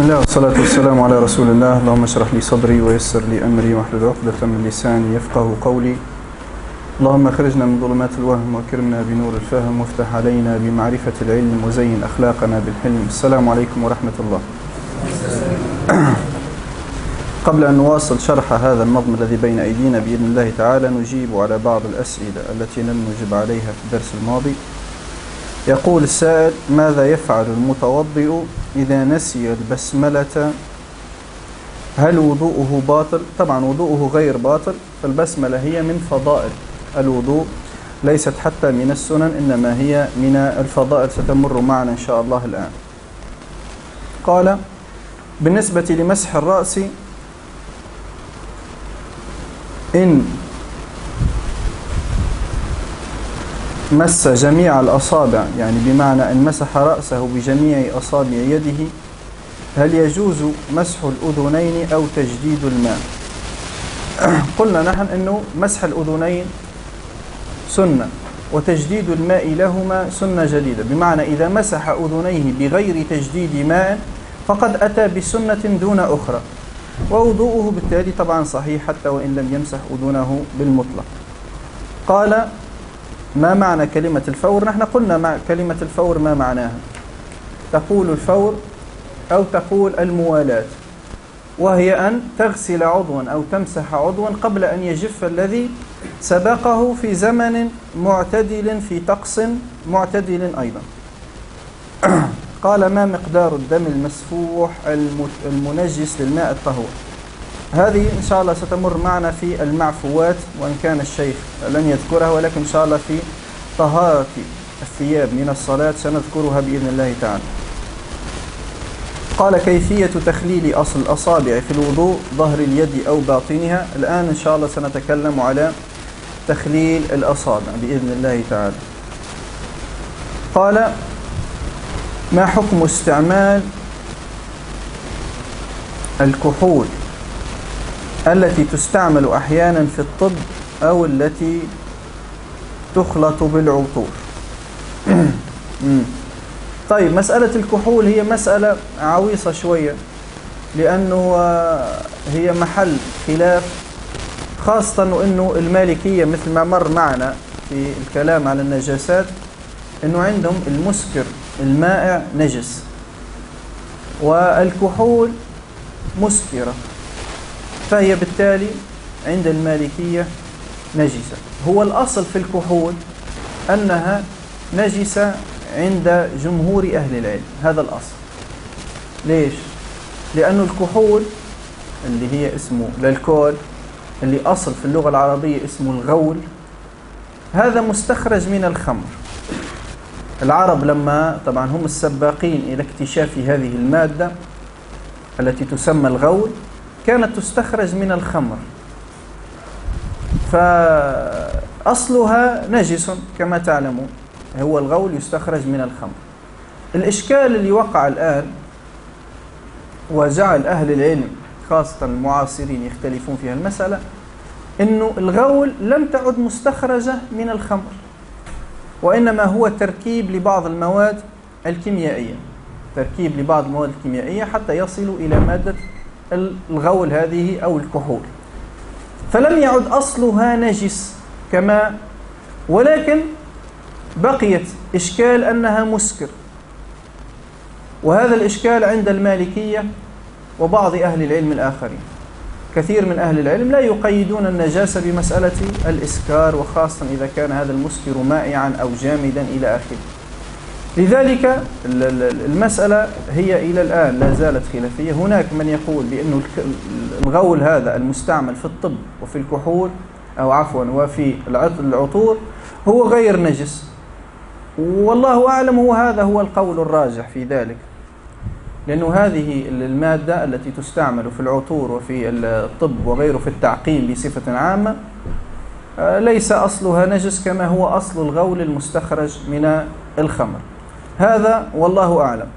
الله والصلاة والسلام على رسول الله. اللهم اشرح لي صدري ويسر لي أمري واحلل عقدة من لساني يفقه قولي. اللهم اخرجنا من ظلمات الوهم واكرمنا بنور الفهم وافتح علينا بمعرفة العلم وزين أخلاقنا بالحلم. السلام عليكم ورحمة الله. قبل أن نواصل شرح هذا النظم الذي بين أيدينا بإذن الله تعالى نجيب على بعض الأسئلة التي لم نجب عليها في الدرس الماضي. يقول السائل: ماذا يفعل المتوضئ إذا نسي البسملة؟ هل وضوءه باطل؟ طبعا وضوءه غير باطل، فالبسملة هي من فضائل الوضوء، ليست حتى من السنن، إنما هي من الفضائل، ستمر معنا إن شاء الله الآن. قال: بالنسبة لمسح الرأس، إن مس جميع الأصابع، يعني بمعنى أن مسح رأسه بجميع أصابع يده، هل يجوز مسح الأذنين أو تجديد الماء؟ قلنا نحن أنه مسح الأذنين سنة، وتجديد الماء لهما سنة جديدة، بمعنى إذا مسح أذنيه بغير تجديد ماء فقد أتى بسنة دون أخرى، ووضوءه بالتالي طبعا صحيح حتى وإن لم يمسح أذنه بالمطلق. قال: ما معنى كلمة الفور؟ نحن قلنا مع كلمة الفور ما معناها. تقول الفور أو تقول الموالاة، وهي أن تغسل عضوا أو تمسح عضوا قبل أن يجف الذي سبقه في زمن معتدل في طقس معتدل أيضا. قال: ما مقدار الدم المسفوح المنجس للماء الطهور؟ هذه إن شاء الله ستمر معنا في المعفوات، وإن كان الشيخ لن يذكرها، ولكن إن شاء الله في طهارة الثياب من الصلاة سنذكرها بإذن الله تعالى. قال: كيفية تخليل أصل الأصابع في الوضوء، ظهر اليد أو باطنها؟ الآن إن شاء الله سنتكلم على تخليل الأصابع بإذن الله تعالى. قال: ما حكم استعمال الكحول التي تستعمل أحيانا في الطب أو التي تخلط بالعطور؟ طيب، مسألة الكحول هي مسألة عويصة شوية، لأنه هي محل خلاف، خاصة أنه المالكية مثل ما مر معنا في الكلام على النجاسات أنه عندهم المسكر المائع نجس، والكحول مسكرة، فهي بالتالي عند المالكية نجسة. هو الأصل في الكحول أنها نجسة عند جمهور أهل العلم، هذا الأصل. ليش؟ لأن الكحول اللي هي اسمه الكحول، اللي أصل في اللغة العربية اسمه الغول، هذا مستخرج من الخمر. العرب لما طبعا هم السباقين إلى اكتشاف هذه المادة التي تسمى الغول، كانت تستخرج من الخمر، فأصلها نجس كما تعلمون، هو الغول يستخرج من الخمر. الإشكال اللي وقع الآن وجعل أهل العلم خاصة المعاصرين يختلفون في المسألة، إنه الغول لم تعد مستخرجة من الخمر، وإنما هو تركيب لبعض المواد الكيميائية، تركيب لبعض المواد الكيميائية حتى يصلوا إلى مادة الغول هذه أو الكحول، فلم يعد أصلها نجس كما، ولكن بقيت إشكال أنها مسكر، وهذا الإشكال عند المالكية وبعض أهل العلم الآخرين. كثير من أهل العلم لا يقيدون النجاسة بمسألة الإسكار، وخاصة إذا كان هذا المسكر مائعا أو جامدا إلى آخره. لذلك المسألة هي إلى الآن لا زالت خلافية. هناك من يقول بأن الغول هذا المستعمل في الطب وفي الكحول أو عفوا وفي العطور هو غير نجس، والله أعلم، وهذا هو القول الراجح في ذلك، لأنه هذه المادة التي تستعمل في العطور وفي الطب وغيره في التعقيم بصفة عامة ليس أصلها نجس كما هو أصل الغول المستخرج من الخمر، هذا والله أعلم.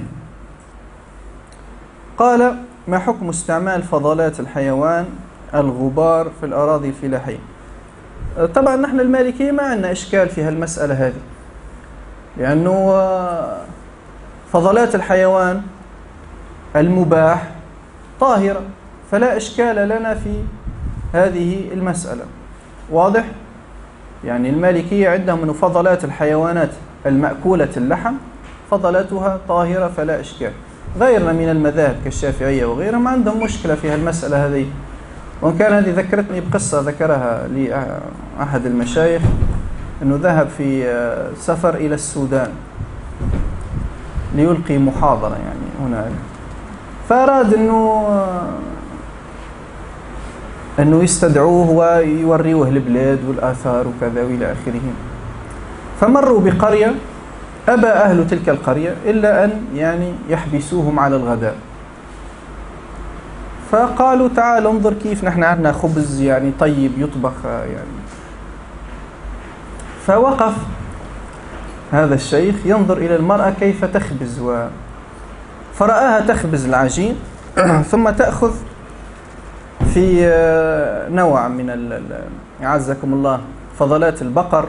قال: ما حكم استعمال فضلات الحيوان الغبار في الأراضي الفلاحية؟ طبعا نحن المالكية ما عندنا إشكال في هالمسألة هذه، لأنه فضلات الحيوان المباح طاهرة، فلا إشكال لنا في هذه المسألة. واضح؟ يعني المالكية عندهم أن فضلات الحيوانات المأكولة اللحم فضلاتها طاهرة فلا إشكال. غيرنا من المذاهب كالشافعية وغيرهم عندهم مشكلة في المسألة هذه. وإن كان هذه ذكرتني بقصة ذكرها لي أحد المشايخ، أنه ذهب في سفر إلى السودان ليلقي محاضرة يعني هناك، فأراد أنه يستدعوه ويوريوه البلاد والآثار وكذا وإلى آخره. فمروا بقرية أبى أهل تلك القرية إلا أن يعني يحبسوهم على الغداء، فقالوا تعال انظر كيف نحن عندنا خبز يعني طيب يطبخ يعني. فوقف هذا الشيخ ينظر إلى المرأة كيف تخبز، فرآها تخبز العجين ثم تأخذ في نوع من أعزكم الله فضلات البقر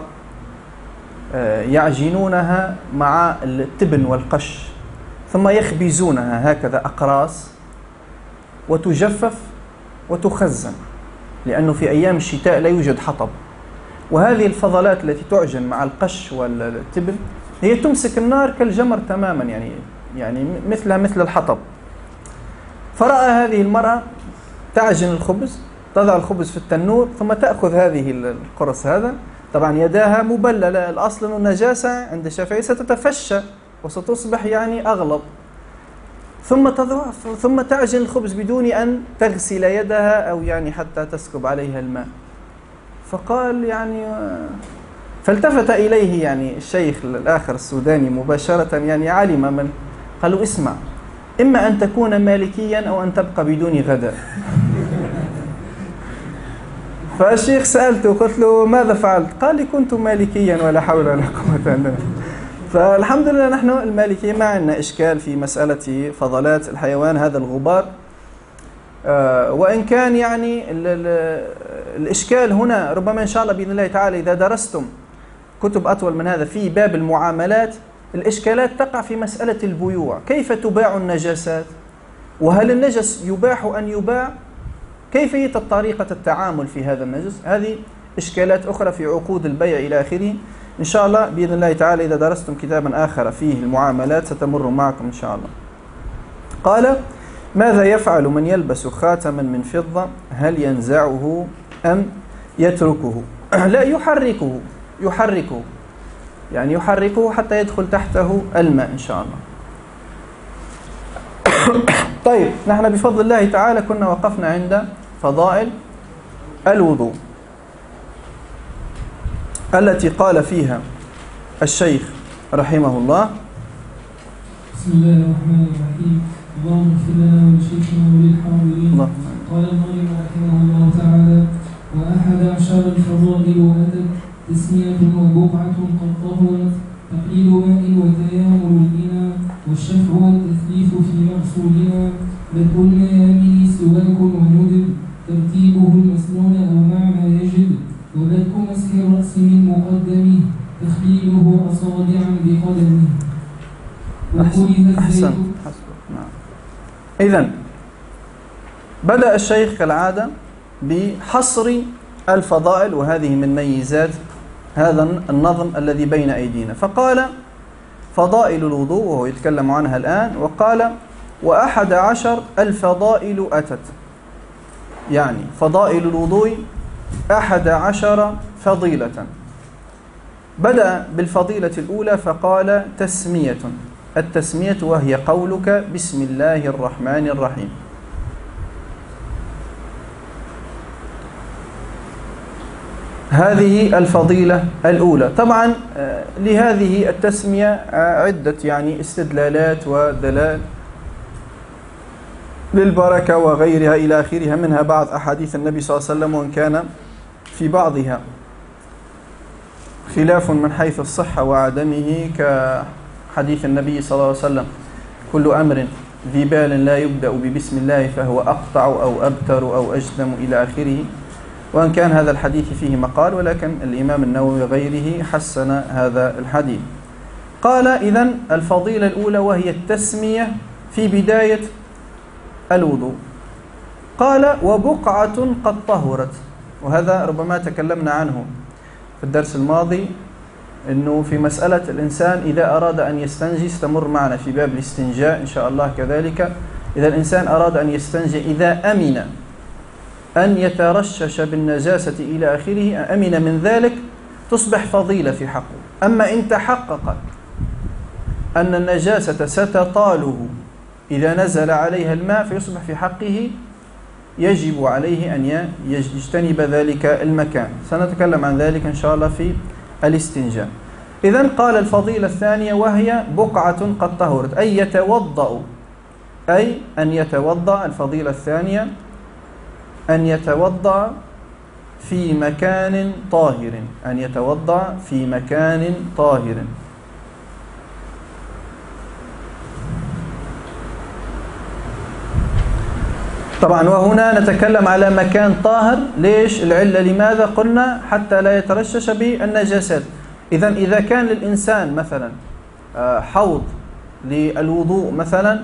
يعجنونها مع التبن والقش، ثم يخبزونها هكذا أقراص وتجفف وتخزن، لأنه في أيام الشتاء لا يوجد حطب، وهذه الفضلات التي تعجن مع القش والتبن هي تمسك النار كالجمر تماما، يعني مثل الحطب. فرأى هذه المرأة تعجن الخبز، تضع الخبز في التنور ثم تأخذ هذه القرص هذا، طبعا يداها مبللة، الأصل النجاسة عند الشافعي ستتفشى وستصبح يعني أغلظ، ثم تعجن الخبز بدون أن تغسل يدها أو يعني حتى تسكب عليها الماء. فقال يعني فالتفت إليه يعني الشيخ الآخر السوداني مباشرة، يعني علم من قالوا اسمع، إما أن تكون مالكيا أو أن تبقى بدون غداء. فالشيخ سألته قلت له ماذا فعلت؟ قال لي كنت مالكيا ولا حول ولا قوة إلا بالله. فالحمد لله نحن المالكية ما عندنا إشكال في مسألة فضلات الحيوان هذا الغبار، وإن كان يعني الإشكال هنا ربما إن شاء الله بإذن الله تعالى إذا درستم كتب أطول من هذا في باب المعاملات الإشكالات تقع في مسألة البيوع، كيف تباع النجاسات، وهل النجس يباح أن يباع، كيفية طريقة التعامل في هذا النجس، هذه إشكالات أخرى في عقود البيع إلى آخره. إن شاء الله بإذن الله تعالى إذا درستم كتابا آخر فيه المعاملات ستمر معكم إن شاء الله. قال ماذا يفعل من يلبس خاتما من فضة، هل ينزعه أم يتركه؟ لا، يحركه يعني يحركه حتى يدخل تحته الماء إن شاء الله. طيب نحن بفضل الله تعالى كنا وقفنا عند فضائل الوضوء التي قال فيها الشيخ رحمه الله. بسم الله الرحمن الرحيم. اللهم اغفر لنا ولشيخنا وللحاضرين. قال المؤلف رحمه الله تعالى: و11 الفضائل وأتت تسمية وبقعة قد طهرت، تقليل ماء وتيامن الإناء، والشفع والتثليث في مغسولنا، بدء الميامن سواك وندب، ترتيبه المسنون أو مع ما يجب، وبدء مسح الرأس من مقدمه، تخليله أصابعا بقدمه. أحسن. إذن بدأ الشيخ كالعادة بحصر الفضائل، وهذه من ميزات هذا النظم الذي بين أيدينا. فقال فضائل الوضوء وهو يتكلم عنها الآن، وقال 11 الفضائل أتت، يعني فضائل الوضوء 11 فضيلة. بدأ بالفضيلة الأولى فقال تسمية، التسمية وهي قولك بسم الله الرحمن الرحيم. هذه الفضيلة الأولى. طبعا لهذه التسمية عدة يعني استدلالات ودلال للبركة وغيرها إلى آخرها، منها بعض أحاديث النبي صلى الله عليه وسلم، وإن كان في بعضها خلاف من حيث الصحة وعدمه، كحديث النبي صلى الله عليه وسلم: كل أمر ذي بال لا يبدأ ببسم الله فهو أقطع أو أبتر أو أجدم إلى آخره، وأن كان هذا الحديث فيه مقال، ولكن الإمام النووي وغيره حسن هذا الحديث. قال إذن الفضيلة الأولى وهي التسمية في بداية الوضوء. قال وبقعة قد طهرت، وهذا ربما تكلمنا عنه في الدرس الماضي، أنه في مسألة الإنسان إذا أراد أن يستنجي، استمر معنا في باب الاستنجاء إن شاء الله كذلك. إذا الإنسان أراد أن يستنجي إذا أمن أن يترشش بالنجاسة إلى آخره، أمن من ذلك، تصبح فضيلة في حقه. أما إن تحقق أن النجاسة ستطاله إذا نزل عليها الماء، فيصبح في حقه يجب عليه أن يجتنب ذلك المكان. سنتكلم عن ذلك إن شاء الله في الاستنجاء. إذن قال الفضيلة الثانية وهي بقعة قد طهرت، أي يتوضأ، أي أن يتوضأ. الفضيلة الثانية أن يتوضأ في مكان طاهر، أن يتوضأ في مكان طاهر. طبعا وهنا نتكلم على مكان طاهر. ليش؟ العلة لماذا؟ قلنا حتى لا يترشش بالنجاسات. إذا كان للإنسان مثلا حوض للوضوء مثلا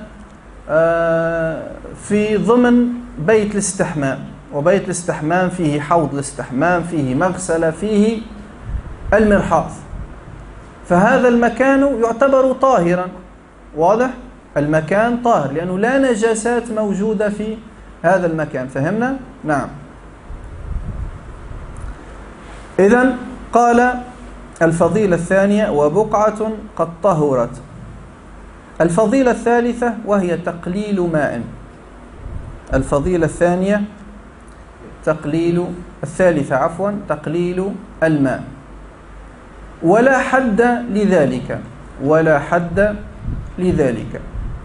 في ضمن بيت الاستحمام، وبيت الاستحمام فيه حوض الاستحمام، فيه مغسلة، فيه المرحاض، فهذا المكان يعتبر طاهرا. واضح؟ المكان طاهر لأنه لا نجاسات موجودة في هذا المكان. فهمنا؟ نعم. إذن قال الفضيلة الثانية وبقعة قد طهرت. الفضيلة الثالثة وهي تقليل ماء. الفضيلة الثانية تقليل الماء، ولا حد لذلك، ولا حد لذلك.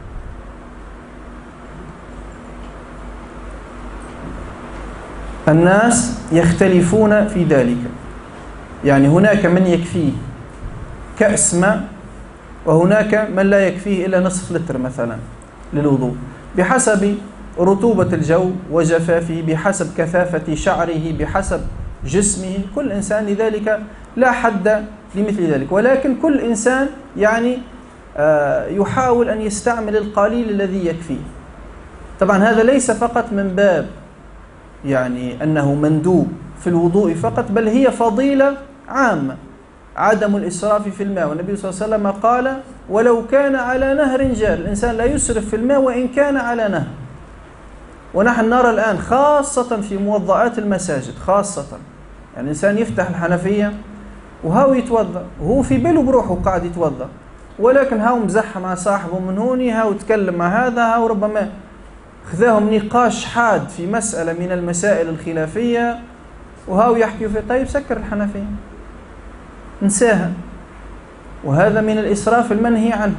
الناس يختلفون في ذلك، يعني هناك من يكفيه كأس ماء، وهناك من لا يكفيه إلا نصف لتر مثلا للوضوء، بحسب رطوبة الجو وجفافه، بحسب كثافة شعره، بحسب جسمه، كل إنسان لذلك لا حد لمثل ذلك. ولكن كل إنسان يعني يحاول أن يستعمل القليل الذي يكفيه. طبعا هذا ليس فقط من باب يعني أنه مندوب في الوضوء فقط، بل هي فضيلة عامة، عدم الإسراف في الماء. والنبي صلى الله عليه وسلم قال ولو كان على نهر جار، الإنسان لا يسرف في الماء وإن كان على نهر. ونحن نرى الآن خاصة في موضعات المساجد، خاصة يعني الإنسان يفتح الحنفية وهو يتوضأ، وهو في باله بروحه قاعد يتوضأ، ولكن هاو مزح مع صاحبه من هوني، هاو تكلم مع هذا، هاو ربما خذاهم نقاش حاد في مسألة من المسائل الخلافية، وهاو يحكي في طيب سكر الحنفية انساها. وهذا من الإسراف المنهي عنه.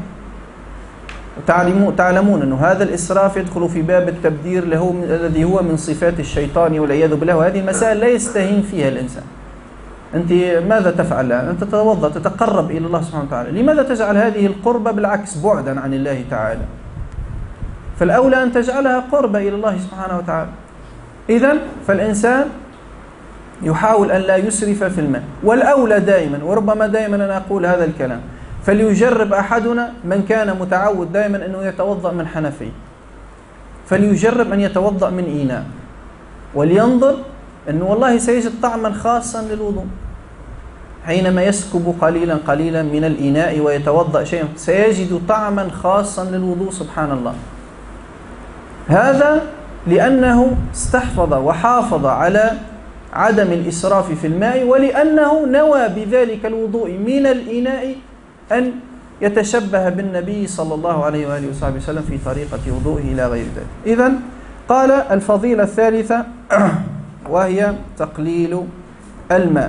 تعلمون أن هذا الإسراف يدخل في باب التبذير الذي هو من صفات الشيطان والعياذ بالله. وهذه المسائل لا يستهين فيها الإنسان. أنت ماذا تفعل؟ أنت تتوضأ تتقرب إلى الله سبحانه وتعالى، لماذا تجعل هذه القربة بالعكس بعدا عن الله تعالى؟ فالأولى أن تجعلها قربة إلى الله سبحانه وتعالى. إذن فالإنسان يحاول أن لا يسرف في الماء، والأولى دائما، وربما دائما أنا أقول هذا الكلام، فليجرب أحدنا من كان متعود دائما أنه يتوضأ من حنفي، فليجرب أن يتوضأ من إناء، ولينظر أنه والله سيجد طعما خاصا للوضوء. حينما يسكب قليلا قليلا من الإناء ويتوضأ شيئا سيجد طعما خاصا للوضوء سبحان الله. هذا لأنه استحفظ وحافظ على عدم الإسراف في الماء، ولأنه نوى بذلك الوضوء من الإناء أن يتشبه بالنبي صلى الله عليه وآله وصحبه وسلم في طريقة وضوئه إلى غير ذلك. إذن قال الفضيلة الثالثة وهي تقليل الماء.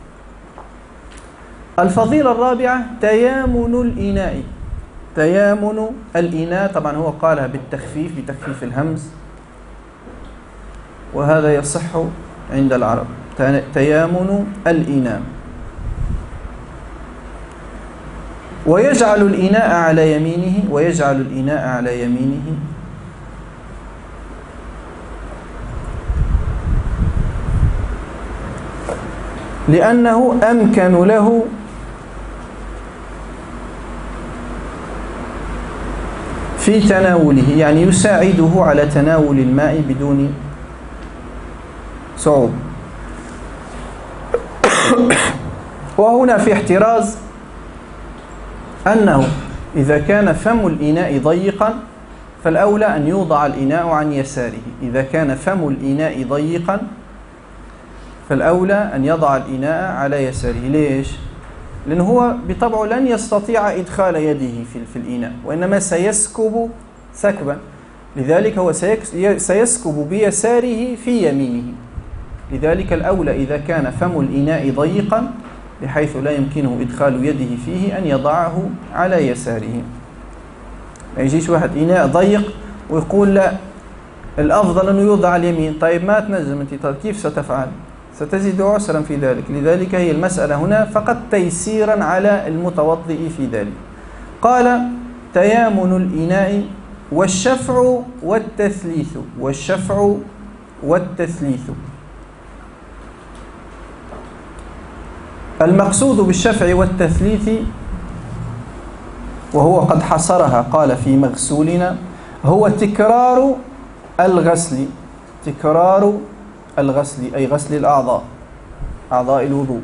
الفضيلة الرابعة تيامن الإناء. تيامن الإناء، طبعا هو قالها بالتخفيف، بتخفيف الهمز، وهذا يصح عند العرب. تيامن الإناء. ويجعل الإناء على يمينه، ويجعل الإناء على يمينه، لأنه أمكن له في تناوله، يعني يساعده على تناول الماء بدون صعوبة. وهنا في احتراز أنه إذا كان فم الإناء ضيقا فالأولى أن يوضع الإناء عن يساره. إذا كان فم الإناء ضيقا فالأولى أن يضع الإناء على يساره. ليش؟ لأنه هو بطبعه لن يستطيع إدخال يده في الإناء، وإنما سيسكب سكبا، لذلك هو سيسكب بيساره في يمينه. لذلك الأولى إذا كان فم الإناء ضيقا بحيث لا يمكنه إدخال يده فيه أن يضعه على يساره. ما يجيش واحد إناء ضيق ويقول لا الأفضل أنه يوضع على اليمين. طيب ما تنجم أنت، طيب كيف ستفعل؟ ستجد عسرا في ذلك. لذلك هي المسألة هنا فقط تيسيرا على المتوضئ في ذلك. قال تيامن الإناء والشفع والتثليث. والشفع والتثليث، المقصود بالشفع والتثليث وهو قد حصرها قال في مغسولنا هو تكرار الغسل. تكرار الغسل أي غسل الأعضاء، أعضاء الوضوء.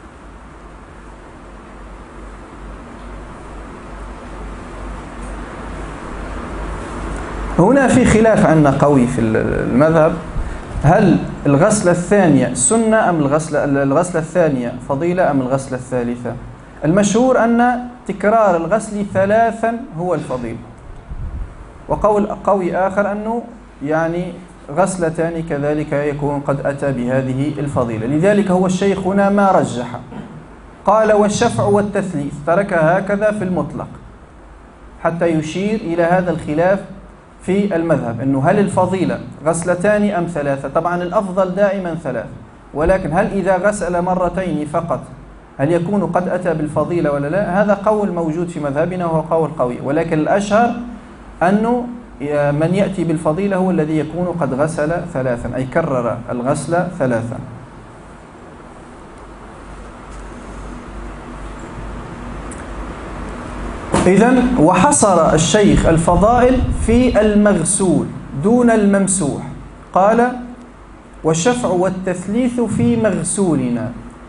هنا في خلاف عندنا قوي في المذهب، هل الغسلة الثانية سنة أم الغسلة الثانية فضيلة أم الغسلة الثالثة؟ المشهور أن تكرار الغسل 3 هو الفضيل، وقول قوي آخر أنه يعني غسلتان كذلك يكون قد أتى بهذه الفضيلة. لذلك هو الشيخ هنا ما رجح، قال والشفع والتثليث، تركها هكذا في المطلق حتى يشير إلى هذا الخلاف في المذهب، أنه هل الفضيلة غسلتان أم 3؟ طبعا الأفضل دائما 3، ولكن هل إذا غسل مرتين فقط هل يكون قد أتى بالفضيلة ولا لا؟ هذا قول موجود في مذهبنا وهو قول قوي، ولكن الأشهر أنه من يأتي بالفضيلة هو الذي يكون قد غسل 3، أي كرر الغسل 3. إذن وحصر الشيخ الفضائل في المغسول دون الممسوح، قال والشفع والتثليث في مغسولنا،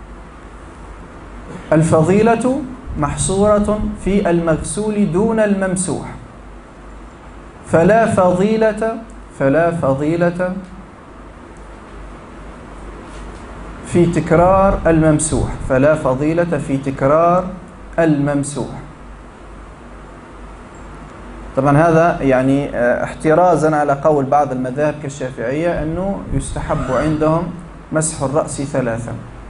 الفضيلة محصورة في المغسول دون الممسوح، فلا فضيلة في تكرار الممسوح، فلا فضيلة في تكرار الممسوح. طبعا هذا يعني احترازا على قول بعض المذاهب كالشافعية أنه يستحب عندهم مسح الرأس 3،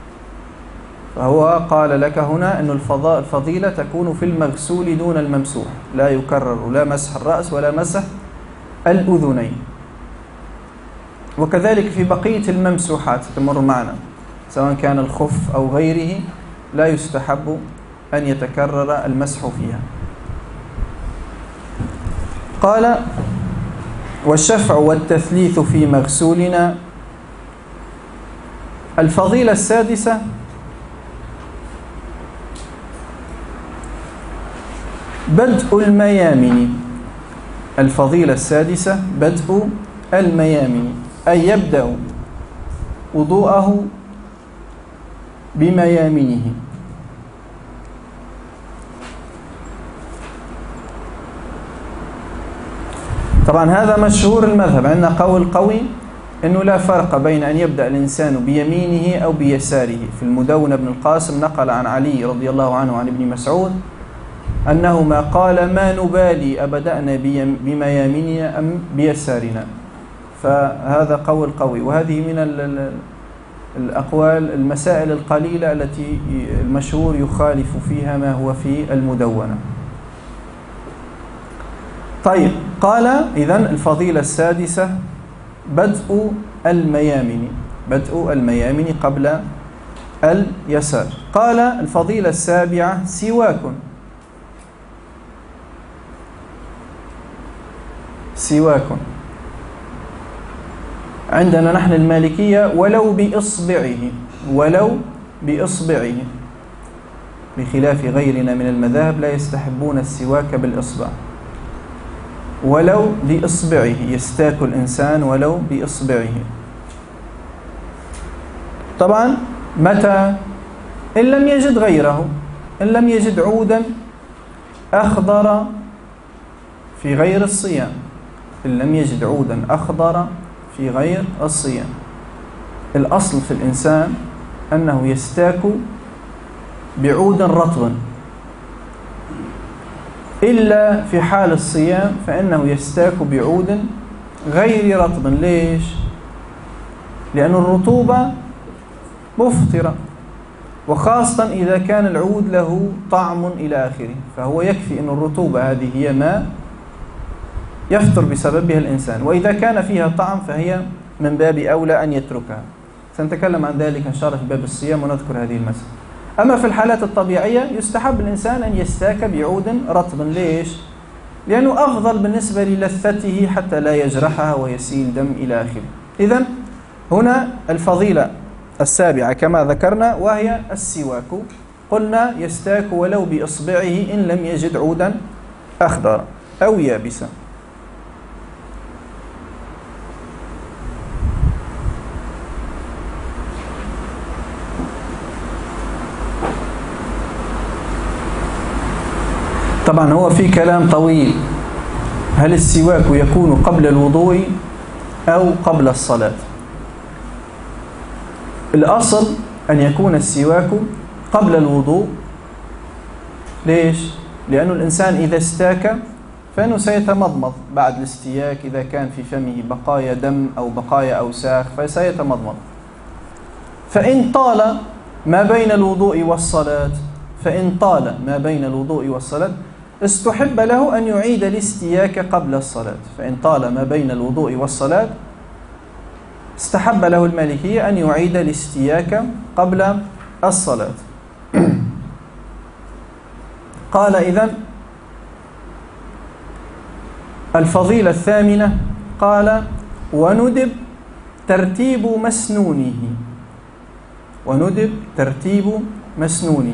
فهو قال لك هنا أن الفضيلة تكون في المغسول دون الممسوح، لا يكرر لا مسح الرأس ولا مسح الأذنين. وكذلك في بقية الممسوحات تمر معنا سواء كان الخف أو غيره لا يستحب أن يتكرر المسح فيها. قال والشفع والتثليث في مغسولنا، الفضيلة السادسة بدء الميامن. الفضيلة السادسة بدء الميامن، أي يبدأ وضوءه بميامنه. طبعا هذا مشهور المذهب، عندنا قول قوي أنه لا فرق بين أن يبدأ الإنسان بيمينه أو بيساره. في المدونة ابن القاسم نقل عن علي رضي الله عنه عن ابن مسعود أنهما قال ما نبالي أبدأنا بميامننا أم بيسارنا. فهذا قول قوي، وهذه من الأقوال المسائل القليلة التي المشهور يخالف فيها ما هو في المدونة. طيب قال إذن الفضيلة السادسة بدء الميامن، بدء الميامن قبل اليسار. قال الفضيلة السابعة سواك. سواك عندنا نحن المالكية ولو بإصبعه، ولو بإصبعه، بخلاف غيرنا من المذاهب لا يستحبون السواك بالإصبع. ولو بإصبعه، يستاك الإنسان ولو بإصبعه. طبعا متى؟ إن لم يجد غيره، إن لم يجد عودا أخضر في غير الصيام، إن لم يجد عودا أخضر في غير الصيام. الأصل في الإنسان أنه يستاك بعود رطب، إلا في حال الصيام فإنه يستاك بعود غير رطب. ليش؟ لأن الرطوبة مفطرة، وخاصة إذا كان العود له طعم إلى آخره، فهو يكفي أن الرطوبة هذه هي ما يفطر بسببها الإنسان، وإذا كان فيها طعم فهي من باب أولى أن يتركها. سنتكلم عن ذلك إن شاء الله في باب الصيام ونذكر هذه المسألة. أما في الحالات الطبيعية يستحب الإنسان أن يستاك بعود رطب. ليش؟ لأنه أفضل بالنسبة للثته حتى لا يجرحها ويسيل دم إلى آخره. إذن هنا الفضيلة السابعة كما ذكرنا وهي السواك. قلنا يستاك ولو بإصبعه إن لم يجد عودا أخضر أو يابسا. طبعا هو في كلام طويل، هل السواك يكون قبل الوضوء أو قبل الصلاة؟ الأصل أن يكون السواك قبل الوضوء. ليش؟ لأن الإنسان إذا استاك فإنه سيتمضمض بعد الاستياك، إذا كان في فمه بقايا دم أو بقايا أوساخ فسيتمضمض. فإن طال ما بين الوضوء والصلاة استحب له أن يعيد الاستياك قبل الصلاة. فإن طال ما بين الوضوء والصلاة استحب له المالكية أن يعيد الاستياك قبل الصلاة. قال إذن الفضيلة الثامنة، قال وندب ترتيب مسنونه.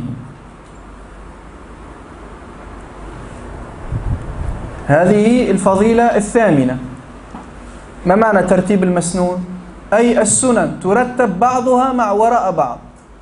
هذه الفضيلة الثامنة. ما معنى ترتيب المسنون؟ أي السنن ترتب بعضها مع وراء بعض،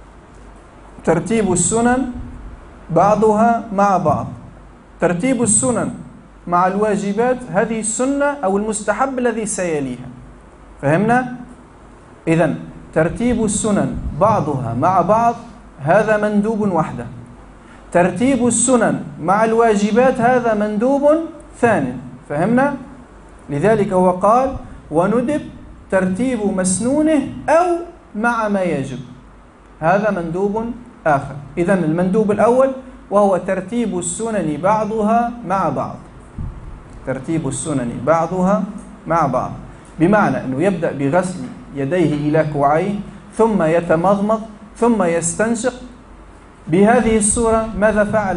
ترتيب السنن بعضها مع بعض. ترتيب السنن مع الواجبات هذه السنة أو المستحب الذي سيليها. فهمنا؟ إذن ترتيب السنن بعضها مع بعض هذا مندوب وحده. ترتيب السنن مع الواجبات هذا مندوب ثاني. فهمنا؟ لذلك هو قال وندب ترتيب مسنونه أو مع ما يجب، هذا مندوب آخر. إذن المندوب الأول وهو ترتيب السنن بعضها مع بعض، ترتيب السنن بعضها مع بعض، بمعنى أنه يبدأ بغسل يديه إلى كوعيه ثم يتمضمض ثم يستنشق. بهذه الصورة ماذا فعل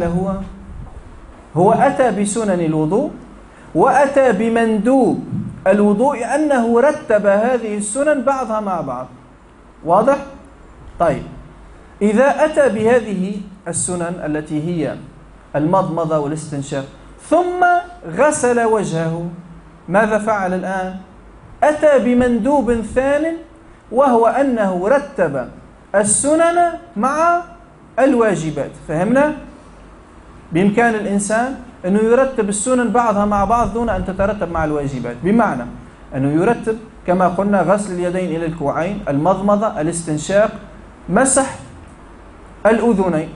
هو أتى بسنن الوضوء وأتى بمندوب الوضوء أنه رتب هذه السنن بعضها مع بعض. واضح؟ طيب إذا أتى بهذه السنن التي هي المضمضة والاستنشاق ثم غسل وجهه، ماذا فعل الآن؟ أتى بمندوب ثان وهو أنه رتب السنن مع الواجبات. فهمنا؟ بإمكان الإنسان أنه يرتب السنن بعضها مع بعض دون أن تترتب مع الواجبات، بمعنى أنه يرتب كما قلنا غسل اليدين إلى الكوعين، المضمضة، الاستنشاق، مسح الأذنين،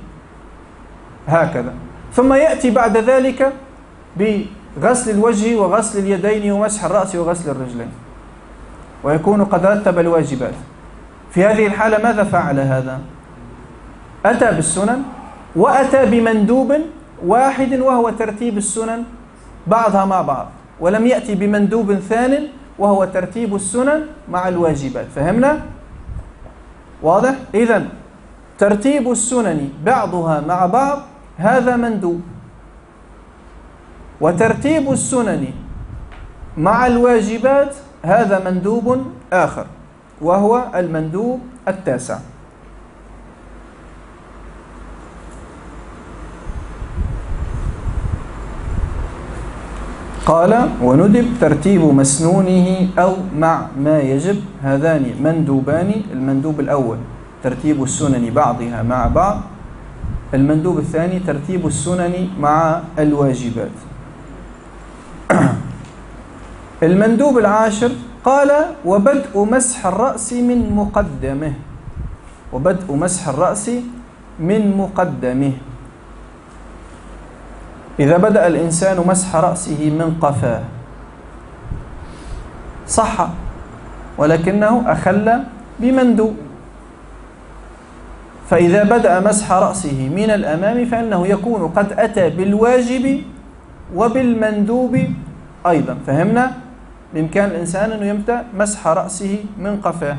هكذا. ثم يأتي بعد ذلك بغسل الوجه وغسل اليدين ومسح الرأس وغسل الرجلين، ويكون قد رتب الواجبات. في هذه الحالة ماذا فعل هذا؟ أتى بالسنن وأتى بمندوب واحد وهو ترتيب السنن بعضها مع بعض، ولم يأتي بمندوب ثان وهو ترتيب السنن مع الواجبات. فهمنا؟ واضح؟ إذن ترتيب السنن بعضها مع بعض هذا مندوب، وترتيب السنن مع الواجبات هذا مندوب آخر وهو المندوب التاسع. قال وندب ترتيب مسنونه أو مع ما يجب، هذان مندوبان. المندوب الأول ترتيب السنن بعضها مع بعض، المندوب الثاني ترتيب السنن مع الواجبات. المندوب العاشر قال وبدء مسح الرأس من مقدمه، وبدء مسح الرأس من مقدمه. إذا بدأ الإنسان مسح رأسه من قفاه صح، ولكنه أخل بمندوب. فإذا بدأ مسح رأسه من الأمام فإنه يكون قد أتى بالواجب وبالمندوب أيضا. فهمنا؟ بإمكان الإنسان أنه يبدأ مسح رأسه من قفاه،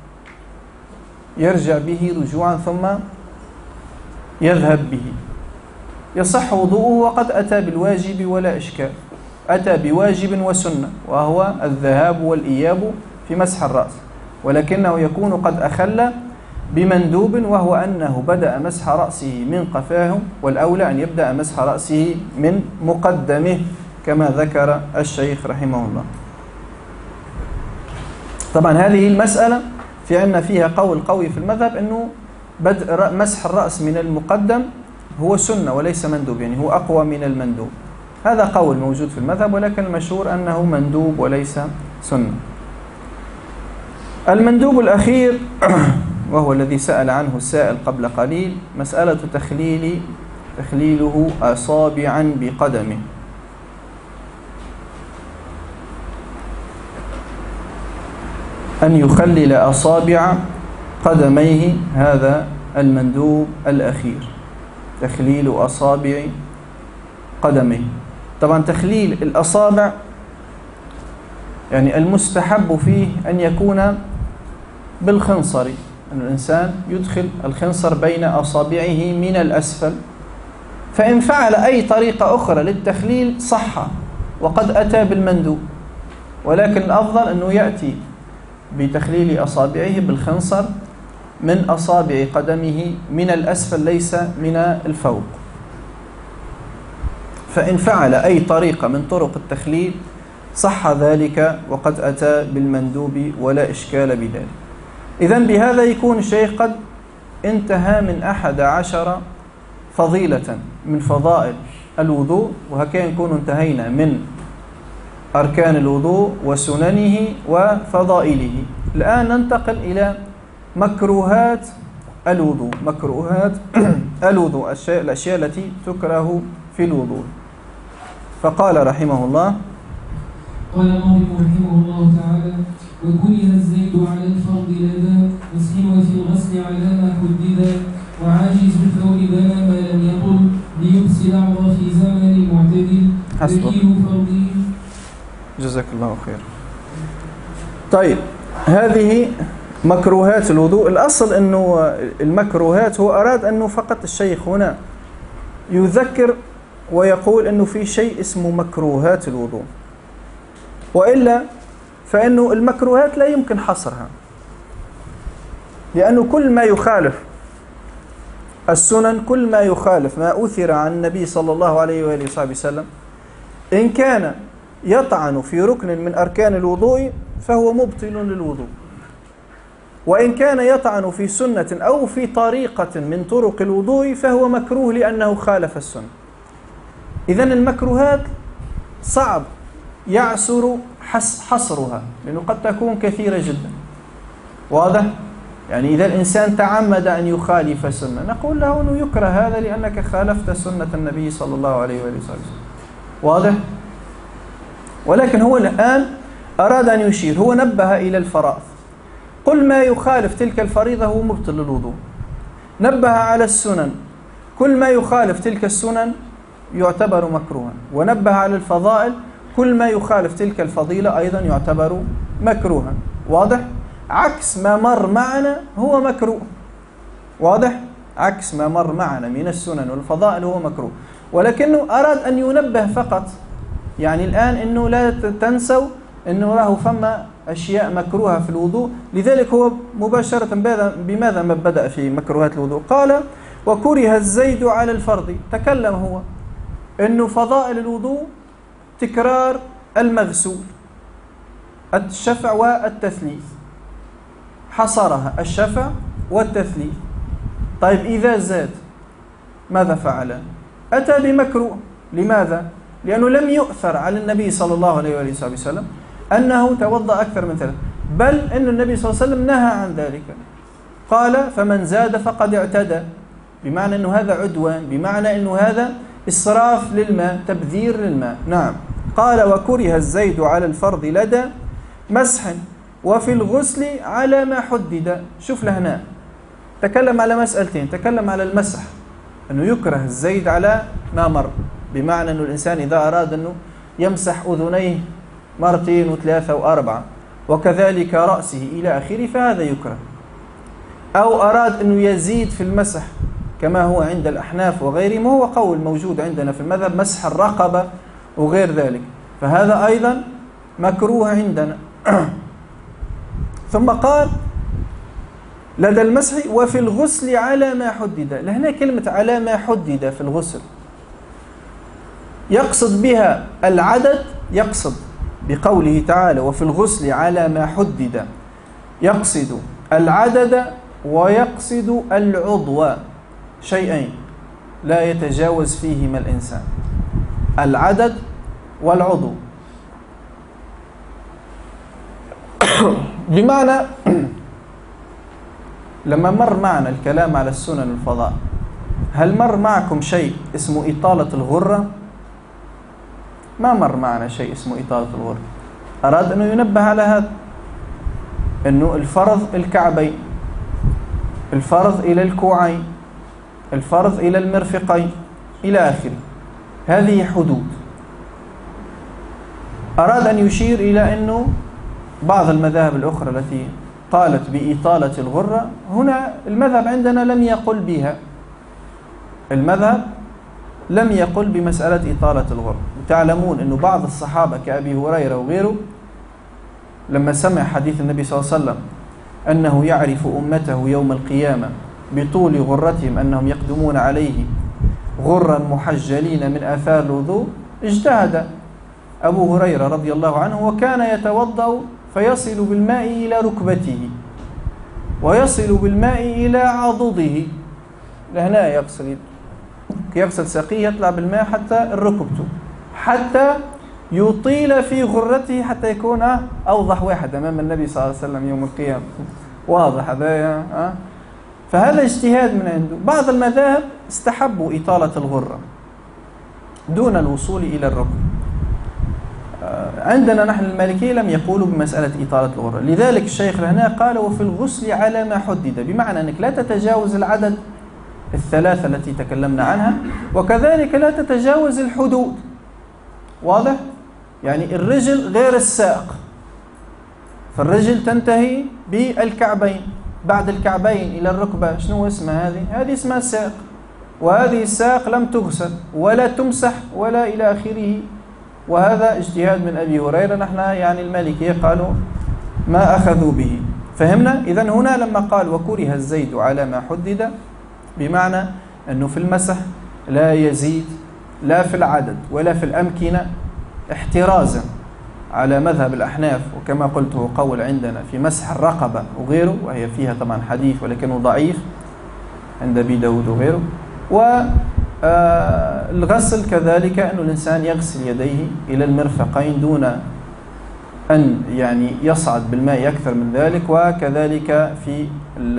يرجع به رجوعا ثم يذهب به، يصح وضوءه وقد أتى بالواجب ولا إشكال. أتى بواجب وسنة وهو الذهاب والإياب في مسح الرأس، ولكنه يكون قد أخل بمندوب وهو أنه بدأ مسح رأسه من قفاه، والأولى أن يبدأ مسح رأسه من مقدمه كما ذكر الشيخ رحمه الله. طبعا هذه المسألة في عندنا فيها قول قوي في المذهب أنه بدء مسح الرأس من المقدم هو سنة وليس مندوب، يعني هو أقوى من المندوب. هذا قول موجود في المذهب، ولكن المشهور أنه مندوب وليس سنة. المندوب الأخير وهو الذي سأل عنه السائل قبل قليل، مسألة تخليله أصابعا بقدمه. أن يخلل أصابع قدميه، هذا المندوب الأخير، تخليل أصابع قدميه. طبعا تخليل الأصابع يعني المستحب فيه أن يكون بالخنصر، أن الإنسان يدخل الخنصر بين أصابعه من الأسفل. فإن فعل أي طريقة أخرى للتخليل صح وقد أتى بالمندوب، ولكن الأفضل أنه يأتي بتخليل أصابعه بالخنصر من أصابع قدمه من الأسفل ليس من الفوق. فإن فعل أي طريقة من طرق التخليل صح ذلك وقد أتى بالمندوب ولا إشكال بذلك. إذن بهذا يكون الشيخ قد انتهى من 11 فضيلة من فضائل الوضوء، وهكذا نكون انتهينا من أركان الوضوء وسننه وفضائله. الآن ننتقل إلى مكروهات الوضوء. مكروهات الوضوء، الأشياء التي تكره في الوضوء. فقال رحمه الله: قال الناظم رحمه الله تعالى: وكره الزيد على الفرض لدى مسلم في الغسل على ما حددا، وعاجز الثوب بنى ما لم يطل ليبسي الأعضاء في زمن المعتدل تكيل فرضه. جزاك الله خير. طيب، هذه مكروهات الوضوء. الأصل أنه المكروهات هو أراد أنه فقط الشيخ هنا يذكر ويقول أنه في شيء اسمه مكروهات الوضوء، وإلا فإنه المكروهات لا يمكن حصرها، لأنه كل ما يخالف السنن، كل ما يخالف ما أثر عن النبي صلى الله عليه وآله وصحبه وسلم، إن كان يطعن في ركن من أركان الوضوء فهو مبطل للوضوء، وإن كان يطعن في سنة أو في طريقة من طرق الوضوء فهو مكروه لأنه خالف السنة. إذن المكروهات صعب يعسر حصرها، لأنه قد تكون كثيرة جدا. واضح؟ يعني إذا الإنسان تعمد أن يخالف سنة نقول له أنه يكره هذا لأنك خالفت سنة النبي صلى الله عليه وآله وسلم. واضح؟ ولكن هو الآن أراد أن يشير، هو نبه إلى الفرائض، كل ما يخالف تلك الفريضة هو مبطل للوضوء. نبه على السنن، كل ما يخالف تلك السنن يعتبر مكروها. ونبه على الفضائل، كل ما يخالف تلك الفضيلة أيضا يعتبر مكروها. واضح؟ عكس ما مر معنا هو مكروه. واضح؟ عكس ما مر معنا من السنن والفضائل هو مكروه، ولكنه أراد أن ينبه فقط. يعني الآن أنه لا تنسوا أنه له فما أشياء مكروهة في الوضوء، لذلك هو مباشرة بماذا ما بدأ في مكروهات الوضوء؟ قال: وكره الزيد على الفرض. تكلم هو أنه فضائل الوضوء تكرار المغسول، الشفع والتثليث، حصرها الشفع والتثليث. طيب إذا زاد ماذا فعل؟ أتى بمكروه. لماذا؟ لأنه لم يؤثر على النبي صلى الله عليه وآله وسلم أنه توضأ أكثر من 3، بل أن النبي صلى الله عليه وسلم نهى عن ذلك، قال فمن زاد فقد اعتدى، بمعنى أنه هذا عدوان، بمعنى أنه هذا إسراف للماء، تبذير للماء. نعم. قال وكره الزيد على الفرض لدى مسح وفي الغسل على ما حدد. شوف لهنا تكلم على مسألتين، تكلم على المسح أنه يكره الزيد على ما مر، بمعنى أنه الإنسان إذا أراد أنه يمسح أذنيه مرتين وثلاثة وأربعة وكذلك رأسه إلى آخره فهذا يكره. أو أراد أنه يزيد في المسح كما هو عند الأحناف وغيرهم، وهو قول موجود عندنا في المذهب مسح الرقبة وغير ذلك، فهذا أيضا مكروه عندنا. ثم قال لدى المسح وفي الغسل على ما حدد. لهنا كلمة على ما حدد في الغسل يقصد بها العدد، يقصد بقوله تعالى وفي الغسل على ما حدد يقصد العدد ويقصد العضو، شيئين لا يتجاوز فيهما الإنسان، العدد والعضو. بمعنى لما مر معنا الكلام على السنن الفضاء، هل مر معكم شيء اسمه إطالة الغرة؟ ما مر معنا شيء اسمه إطالة الغرة. أراد أنه ينبه على هذا، أنه الفرض الكعبين، الفرض إلى الكوعين، الفرض إلى المرفقين إلى آخره، هذه حدود. أراد أن يشير إلى أنه بعض المذاهب الأخرى التي قالت بإطالة الغرة، هنا المذهب عندنا لم يقل بها، المذهب لم يقل بمسألة إطالة الغرة. وتعلمون أن بعض الصحابة كأبي هريرة وغيره لما سمع حديث النبي صلى الله عليه وسلم أنه يعرف أمته يوم القيامة بطول غرتهم أنهم يقدمون عليه غرا محجلين من آثار الوضوء، اجتهد أبو هريرة رضي الله عنه وكان يتوضأ فيصل بالماء إلى ركبته ويصل بالماء إلى عضده. لهنا يغسل ساقيه، يطلع بالماء حتى ركبته، حتى يطيل في غرته حتى يكون أوضح واحد أمام النبي صلى الله عليه وسلم يوم القيامة. واضح هذا؟ فهذا اجتهاد من عنده. بعض المذاهب استحبوا إطالة الغرة دون الوصول إلى الركب. عندنا نحن المالكية لم يقولوا بمسألة إطالة الغرة، لذلك الشيخ هنا قال وفي الغسل على ما حدد، بمعنى أنك لا تتجاوز العدد الثلاثة التي تكلمنا عنها، وكذلك لا تتجاوز الحدود. واضح؟ يعني الرجل غير الساق، فالرجل تنتهي بالكعبين، بعد الكعبين إلى الركبة شنو اسمها هذه؟ هذه اسمها الساق، وهذه الساق لم تغسل ولا تمسح ولا إلى آخره. وهذا اجتهاد من أبي هريرة، نحن يعني المالكية قالوا ما أخذوا به. فهمنا؟ إذن هنا لما قال وكره الزيد على ما حدد، بمعنى أنه في المسح لا يزيد لا في العدد ولا في الأمكنة، احترازا على مذهب الأحناف، وكما قلت هو قول عندنا في مسح الرقبة وغيره، وهي فيها طبعا حديث ولكنه ضعيف عند أبي داود وغيره. والغسل كذلك أن الإنسان يغسل يديه إلى المرفقين دون أن يعني يصعد بالماء أكثر من ذلك، وكذلك في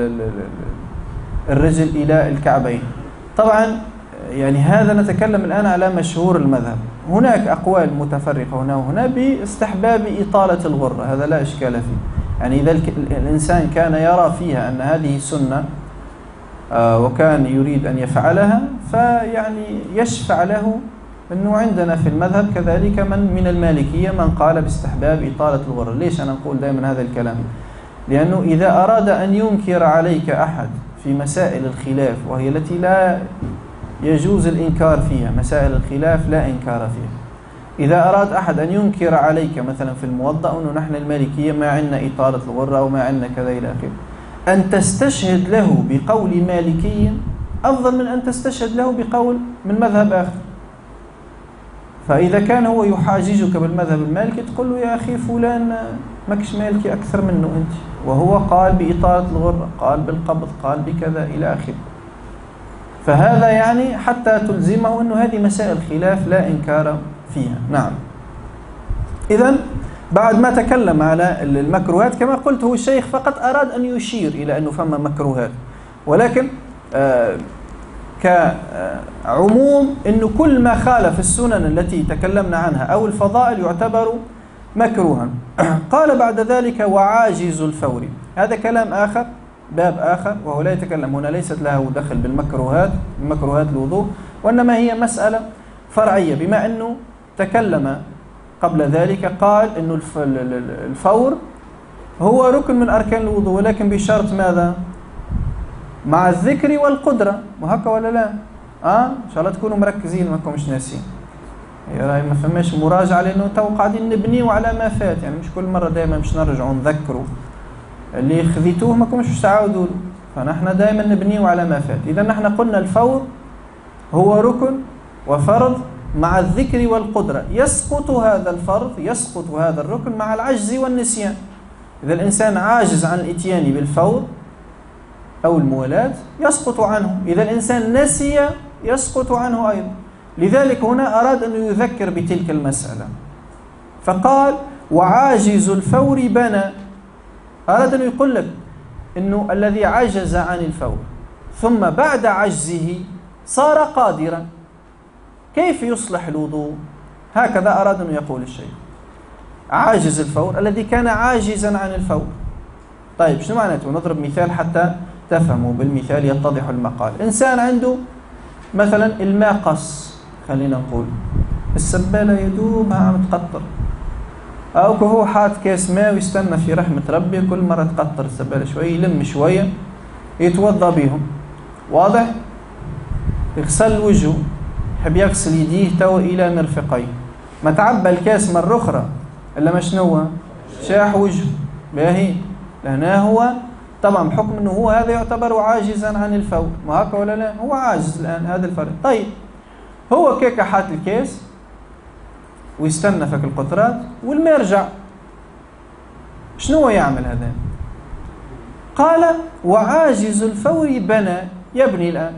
الرجل إلى الكعبين. طبعا يعني هذا نتكلم الآن على مشهور المذهب، هناك أقوال متفرقة هنا وهنا باستحباب إطالة الغرة، هذا لا إشكال فيه. يعني إذا الإنسان كان يرى فيها أن هذه سنة وكان يريد أن يفعلها، فيعني يشفع له أنه عندنا في المذهب كذلك من المالكية من قال باستحباب إطالة الغرة. ليش أنا أقول دائما هذا الكلام؟ لأنه إذا أراد أن ينكر عليك أحد في مسائل الخلاف، وهي التي لا يجوز الإنكار فيها، مسائل الخلاف لا إنكار فيها، إذا أراد أحد أن ينكر عليك مثلا في الموضأ أنه نحن المالكية ما عندنا إطالة الغرة وما عندنا كذا إلى آخره، أن تستشهد له بقول مالكي أفضل من أن تستشهد له بقول من مذهب آخر. فإذا كان هو يحاججك بالمذهب المالكي تقول له يا أخي فلان ماكش مالكي أكثر منه أنت، وهو قال بإطالة الغرة، قال بالقبض، قال بكذا إلى آخره. فهذا يعني حتى تلزمه أنه هذه مسائل خلاف لا إنكار فيها. نعم. إذن بعد ما تكلم على المكروهات كما قلت هو الشيخ فقط أراد أن يشير إلى أنه فما مكروهات، ولكن كعموم أنه كل ما خالف السنن التي تكلمنا عنها أو الفضائل يعتبر مكروها. قال بعد ذلك وعاجز الفور، هذا كلام آخر، باب آخر، وهو لا يتكلم هنا، ليست له دخل بالمكروهات، بمكروهات الوضوء، وإنما هي مسألة فرعية. بما أنه تكلم قبل ذلك قال أنه الفور هو ركن من أركان الوضوء، ولكن بشرط ماذا؟ مع الذكر والقدرة، وهكا ولا لا؟ إن شاء الله تكونوا مركزين ما تكونوش ناسين. راهي ما فماش مراجعة، لأنه تو قاعدين نبنيوا على ما فات، يعني مش كل مرة دائما مش نرجعوا نذكروا اللي خذيتوه ما كنتش تعاودوا له، فنحن دائما نبنيوا على ما فات. إذا نحن قلنا الفور هو ركن وفرض مع الذكر والقدرة، يسقط هذا الفرض، يسقط هذا الركن مع العجز والنسيان. إذا الإنسان عاجز عن الإتيان بالفور أو الموالاة يسقط عنه، إذا الإنسان نسي يسقط عنه أيضا. لذلك هنا أراد أن يذكر بتلك المسألة، فقال وعاجز الفور بنى، أراد أن يقول لك أنه الذي عجز عن الفور ثم بعد عجزه صار قادرا، كيف يصلح الوضوء؟ هكذا أراد أن يقول الشيخ. عاجز الفور الذي كان عاجزا عن الفور. طيب شنو معناته؟ نضرب مثال حتى تفهموا، بالمثال يتضح المقال. إنسان عنده مثلا الماء قص، خلينا نقول السبالة يدوبها عم تقطر، أو هو حاط كاس ماء ويستنى في رحمة ربي كل مرة تقطر السبالة شوية يلم شوية يتوضأ بهم، واضح؟ يغسل وجهه، يحب يغسل يديه تو إلى مرفقيه، ما تعبى الكاس مرة أخرى إلا ما شنو شاح وجهه باهي، لهنا هو طبعا بحكم أنه هو هذا يعتبر عاجزا عن الفور، وهكا ولا لا؟ هو عاجز الآن، هذا الفرق. طيب هو كيكا حاط الكاس ويستنى فك القطرات والماء يرجع، شنو يعمل هذا؟ قال وعاجز الفور بنى، يبني الآن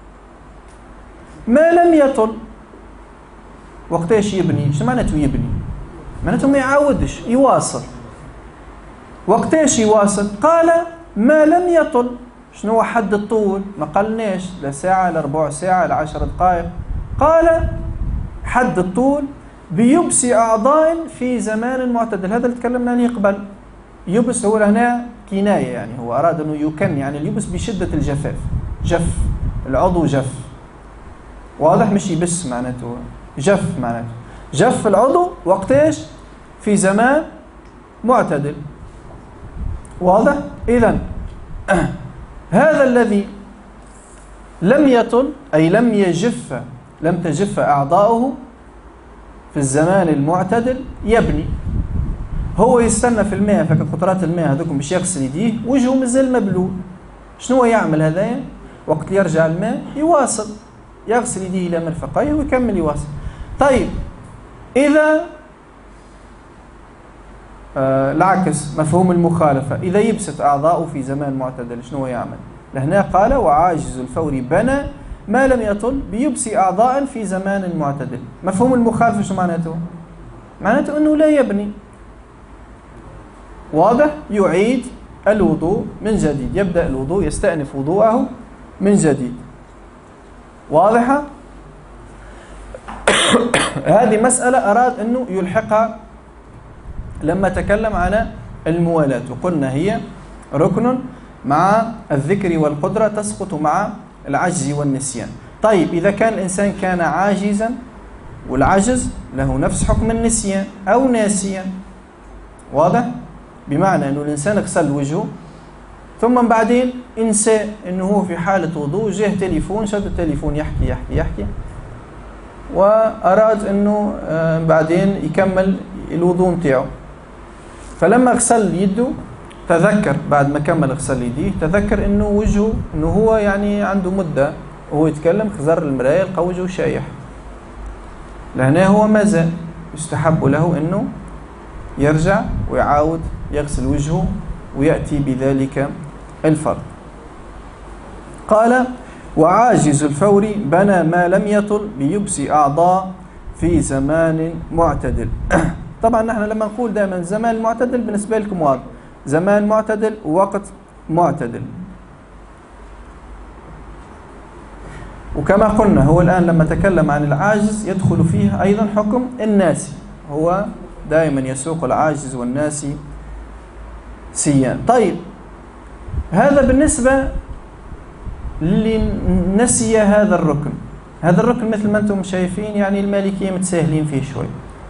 ما لم يطل. وقتاش يبني؟ شنو معناته يبني؟ معناته ما يعاودش، يواصل. وقتاش يواصل؟ قال ما لم يطل. شنو حد الطول؟ ما قالناش لا ساعة لا ربع ساعة لا 10 دقائق، قال حد الطول بيبس أعضاء في زمان معتدل. هذا اللي تكلمنا عنه قبل. يبس هو هنا كناية، يعني هو أراد أنه يكن، يعني اليبس بشدة الجفاف، جف العضو، جف، واضح؟ مش يبس معناته جف، معناته جف العضو وقتاش؟ في زمان معتدل، واضح؟ إذن هذا الذي لم يطل أي لم يجف، لم تجف أعضاؤه في الزمان المعتدل يبني. هو يستنى في الماء، فك قطرات الماء هذوكم باش يغسل يديه، وجهه مازال مبلول. شنو يعمل هذايا؟ وقت اللي يرجع الماء يواصل يغسل يديه إلى مرفقيه ويكمل يواصل. طيب إذا العكس، مفهوم المخالفة، إذا يبست أعضاؤه في زمان معتدل شنو يعمل؟ لهنا قال وعاجز الفور بنى ما لم يطل بيبسي أعضاء في زمان معتدل. مفهوم المخالفة شو معناته؟ معناته أنه لا يبني، واضح؟ يعيد الوضوء من جديد، يبدأ الوضوء، يستأنف وضوءه من جديد، واضحة؟ هذه مسألة أراد أنه يلحقها لما تكلم عن الموالاة، وقلنا هي ركن مع الذكر والقدرة، تسقط مع العجز والنسيان. طيب إذا كان الإنسان كان عاجزا، والعجز له نفس حكم النسيان أو ناسيا، واضح؟ بمعنى أنه الإنسان غسل وجهه ثم بعدين انسى أنه هو في حالة وضوء، جاه تليفون، شد التليفون يحكي يحكي يحكي، وأراد أنه بعدين يكمل الوضوء متاعه، فلما غسل يده تذكر بعد ما كمل غسل يديه، تذكر أنه وجهه، أنه هو يعني عنده مدة وهو يتكلم، خزر المراية لقى وجهه شايح، لهنا هو ما زال يستحب له أنه يرجع ويعاود يغسل وجهه ويأتي بذلك الفرض. قال وعاجز الفور بنى ما لم يطل بيبس أعضاء في زمان معتدل. طبعا نحن لما نقول دائما زمان المعتدل بالنسبة لكم واضح، زمان معتدل ووقت معتدل. وكما قلنا هو الآن لما تكلم عن العاجز يدخل فيه أيضا حكم الناسي، هو دائما يسوق العاجز والناسي سيان. طيب هذا بالنسبة اللي نسي هذا الركن. هذا الركن مثل ما أنتم شايفين يعني المالكية متساهلين فيه شوي،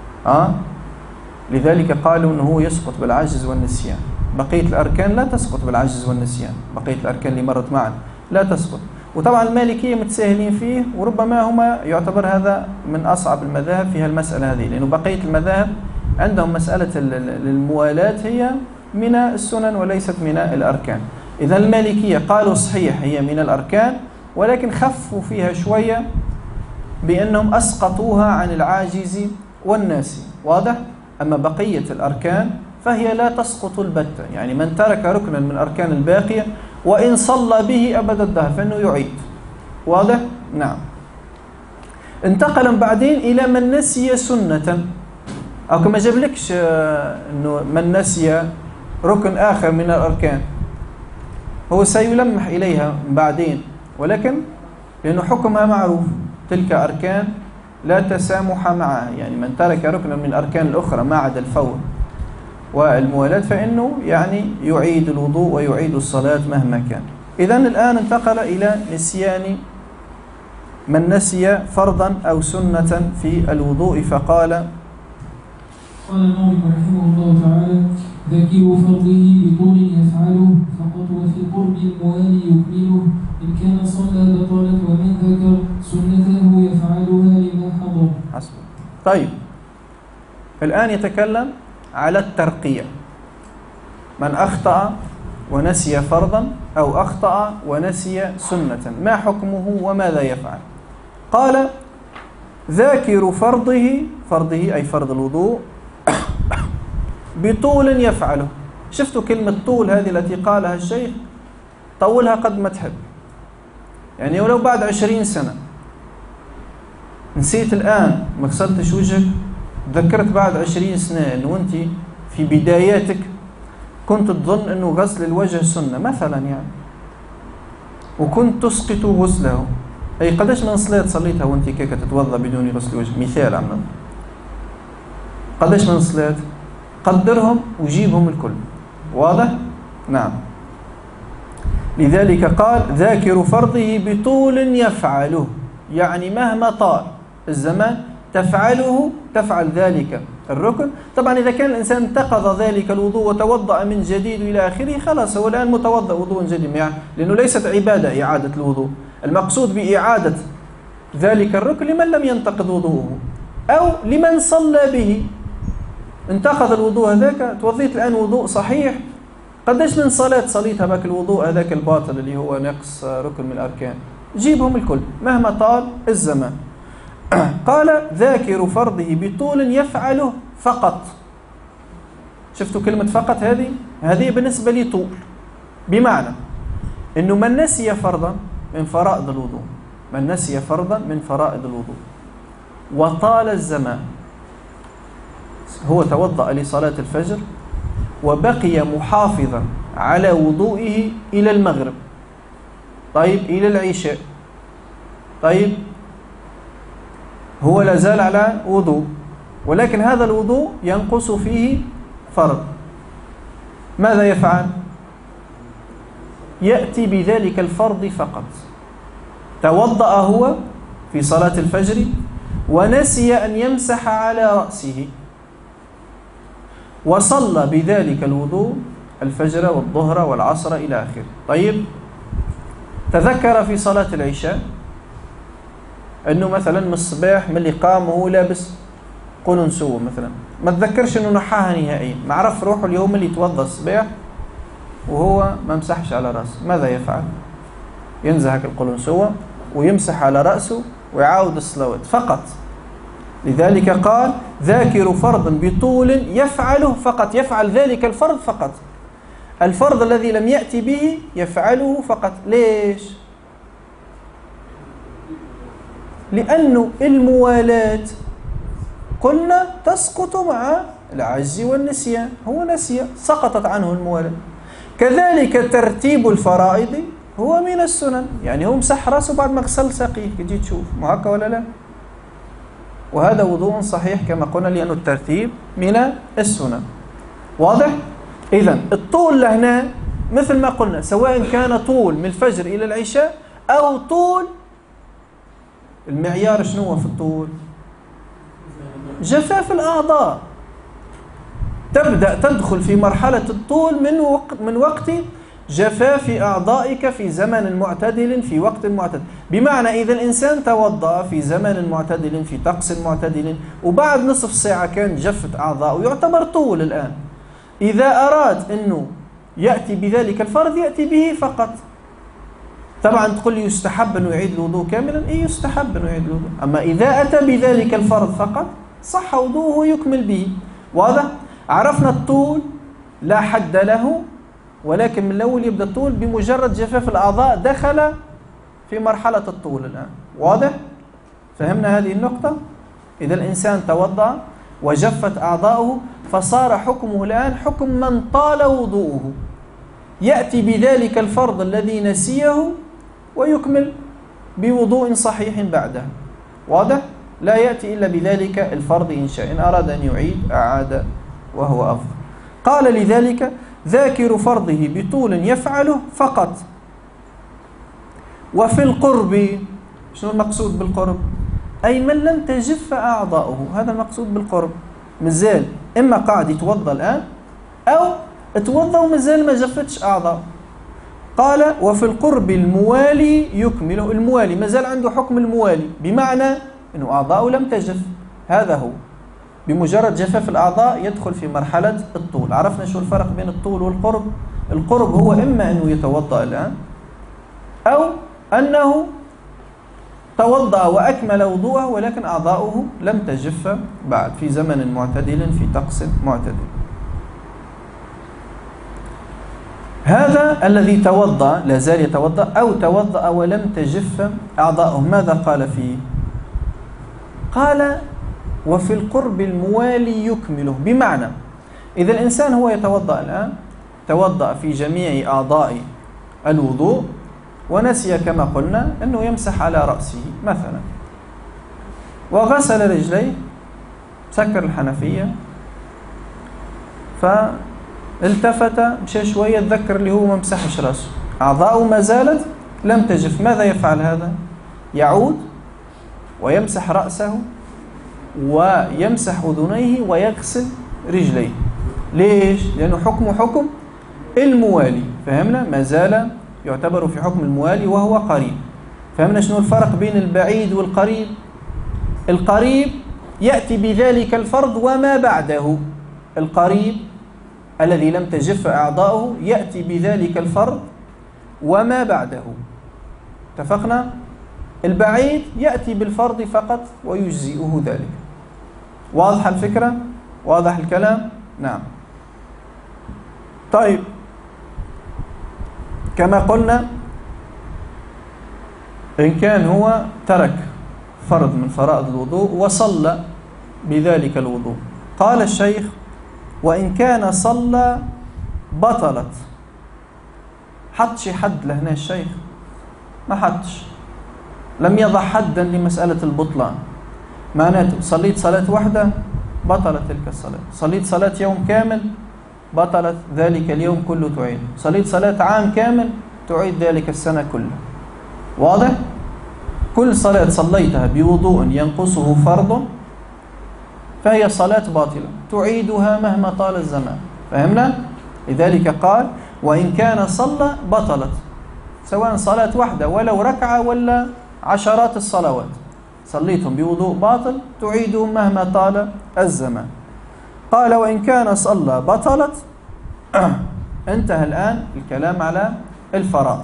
لذلك قالوا أنه هو يسقط بالعجز والنسيان. بقية الأركان لا تسقط بالعجز والنسيان، بقية الأركان اللي مرت معنا لا تسقط. وطبعا المالكية متساهلين فيه، وربما هما يعتبر هذا من أصعب المذاهب في هالمسألة هذه، لأنه بقية المذاهب عندهم مسألة الموالاة هي من السنن وليست من الأركان. إذا المالكية قالوا صحيح هي من الأركان، ولكن خفوا فيها شوية بأنهم أسقطوها عن العاجز والناسي، واضح؟ أما بقية الأركان فهي لا تسقط البتة، يعني من ترك ركنا من الأركان الباقية وإن صلى به أبد الدهر فإنه يعيد، واضح؟ نعم. انتقل بعدين إلى من نسي سنة، أو كما جابلكش أنه من نسي ركن آخر من الأركان هو سيلمح إليها بعدين، ولكن لأنه حكمها معروف، تلك أركان لا تسامح معها، يعني من ترك ركنا من الأركان الأخرى ما عدا الفور والموالاة فإنه يعني يعيد الوضوء ويعيد الصلاة مهما كان. إذن الآن انتقل إلى نسيان من نسي فرضا أو سنة في الوضوء فقال: قال النووي رحمه الله تعالى: ذكر فرضه بطول يفعله فقط، وفي قرب الموالي يكمله، إن كان صلى بطلت، ومن ذكر سنته يفعلها لما حضر. حسب. طيب الآن يتكلم على الترقية، من أخطأ ونسي فرضا أو أخطأ ونسي سنة ما حكمه وماذا يفعل؟ قال: ذاكر فرضه أي فرض الوضوء بطول يفعله. شفتوا كلمة طول هذه التي قالها الشيخ؟ طولها قد ما تحب، يعني ولو بعد 20 سنة نسيت الآن ما غسلتش وجهك، تذكرت بعد 20 سنة أنه أنت في بداياتك كنت تظن أنه غسل الوجه سنة مثلا يعني، وكنت تسقط غسله. أي قداش من صلاة صليتها وأنت كيف تتوضأ بدون غسل وجه؟ مثال عمنا، قداش من صلاة؟ قدرهم وجيبهم الكل، واضح؟ نعم. لذلك قال: ذاكر فرضه بطول يفعله، يعني مهما طال الزمان تفعل ذلك الركن. طبعا إذا كان الإنسان انتقض ذلك الوضوء وتوضأ من جديد إلى آخره خلاص هو الآن متوضأ وضوء جديد، يعني لأنه ليست عبادة إعادة الوضوء، المقصود بإعادة ذلك الركن لمن لم ينتقض وضوءه أو لمن صلى به. انتقض الوضوء هذاك، توضيت الآن وضوء صحيح، قداش من صلاة صليتها باك الوضوء هذاك الباطل اللي هو نقص ركن من الأركان؟ جيبهم الكل مهما طال الزمان. قال: ذاكر فرضه بطول يفعله فقط. شفتوا كلمة فقط هذه بالنسبة لي طول، بمعنى أنه من نسي فرضا من فرائض الوضوء، من نسي فرضا من فرائض الوضوء وطال الزمان، هو توضأ لصلاة الفجر وبقي محافظا على وضوئه إلى المغرب، طيب إلى العشاء، طيب هو لا زال على وضوء، ولكن هذا الوضوء ينقص فيه فرض، ماذا يفعل؟ يأتي بذلك الفرض فقط. توضأ هو في صلاة الفجر ونسي أن يمسح على رأسه، وصلى بذلك الوضوء الفجر والظهر والعصر إلى آخره. طيب تذكر في صلاة العشاء أنه مثلا من الصباح من اللي قام وهو لابس قلنسوة مثلا، ما تذكرش أنه نحاها نهائيا، ما عرف روحه اليوم اللي يتوضأ الصباح وهو ما مسحش على رأسه، ماذا يفعل؟ ينزهك القلنسوة ويمسح على رأسه ويعاود الصلوات فقط. لذلك قال ذاكر فرض بطول يفعله فقط، يفعل ذلك الفرض فقط. الفرض الذي لم يأتي به يفعله فقط. ليش؟ لأنه الموالاة قلنا تسقط مع العجز والنسيان، هو نسي سقطت عنه الموالاة. كذلك ترتيب الفرائض هو من السنن، يعني هو مسح راسه بعد ما غسل ساقيه، تجي تشوف مو هكا ولا لا؟ وهذا وضوء صحيح كما قلنا، لأنه الترتيب من السنن. واضح؟ إذن الطول لهنا مثل ما قلنا، سواء كان طول من الفجر إلى العشاء أو طول، المعيار شنو هو في الطول؟ جفاف الأعضاء. تبدأ تدخل في مرحلة الطول من وقت جفاف أعضائك في زمن معتدل في وقت معتدل. بمعنى إذا الإنسان توضأ في زمن معتدل في طقس معتدل وبعد نصف ساعة كان جفت أعضاءه، يعتبر طول الآن. إذا أراد أنه يأتي بذلك الفرض يأتي به فقط. طبعا تقول لي يستحب أنه يعيد الوضوء كاملا، إيه يستحب أنه يعيد الوضوء، أما إذا أتى بذلك الفرض فقط صح وضوءه ويكمل به. واضح؟ عرفنا الطول لا حد له، ولكن من الأول يبدأ الطول بمجرد جفاف الأعضاء، دخل في مرحلة الطول الآن. واضح؟ فهمنا هذه النقطة؟ إذا الإنسان توضأ وجفت أعضاؤه فصار حكمه الآن حكم من طال وضوءه، يأتي بذلك الفرض الذي نسيه ويكمل بوضوء صحيح بعده. واضح؟ لا يأتي إلا بذلك الفرض إن شاء، إن أراد أن يعيد أعاد وهو أفضل. قال لذلك ذاكر فرضه بطول يفعله فقط. وفي القرب، شنو المقصود بالقرب؟ أي من لم تجف أعضاؤه، هذا المقصود بالقرب. مازال إما قاعد يتوضأ الآن أو اتوضأ ومازال ما جفتش أعضاؤه. قال وفي القرب الموالي يكمله. الموالي مازال عنده حكم الموالي، بمعنى أنه أعضاؤه لم تجف، هذا هو. بمجرد جفاف الأعضاء يدخل في مرحلة الطول. عرفنا شو الفرق بين الطول والقرب؟ القرب هو إما أنه يتوضأ الآن أو أنه توضأ وأكمل وضوءه ولكن أعضاؤه لم تجف بعد، في زمن معتدل في طقس معتدل. هذا الذي توضأ لا زال يتوضأ أو توضأ ولم تجف أعضاؤه، ماذا قال فيه؟ قال وفي القرب الموالي يكمله. بمعنى إذا الإنسان هو يتوضأ الآن، توضأ في جميع أعضاء الوضوء ونسي كما قلنا أنه يمسح على رأسه مثلا، وغسل رجليه، سكر الحنفية، فالتفت مشى شوية تذكر اللي هو ما مسحش رأسه، أعضاؤه ما زالت لم تجف. ماذا يفعل هذا؟ يعود ويمسح رأسه ويمسح أذنيه ويغسل رجليه. ليش؟ لأنه حكمه حكم الموالي. فهمنا؟ ما زال يعتبر في حكم الموالي وهو قريب. فهمنا شنو الفرق بين البعيد والقريب؟ القريب يأتي بذلك الفرض وما بعده. القريب الذي لم تجف أعضاؤه يأتي بذلك الفرض وما بعده. اتفقنا؟ البعيد يأتي بالفرض فقط ويجزئه ذلك. واضح الفكرة؟ واضح الكلام؟ نعم. طيب، كما قلنا إن كان هو ترك فرض من فرائض الوضوء وصلى بذلك الوضوء، قال الشيخ وإن كان صلى بطلت. حطش حد لهنا الشيخ؟ ما حطش، لم يضع حدا لمسألة البطلان. معناته صليت صلاة واحدة بطلت تلك الصلاة، صليت صلاة يوم كامل بطلت ذلك اليوم كله تعيد، صليت صلاة عام كامل تعيد ذلك السنة كلها. واضح؟ كل صلاة صليتها بوضوء ينقصه فرض فهي صلاة باطلة تعيدها مهما طال الزمان. فهمنا؟ لذلك قال وإن كان صلى بطلت، سواء صلاة واحدة ولو ركعة ولا عشرات الصلوات صليتهم بوضوء باطل تعيدهم مهما طال الزمان. قال وإن كان صلى بطلت. انتهى الآن الكلام على الفرائض،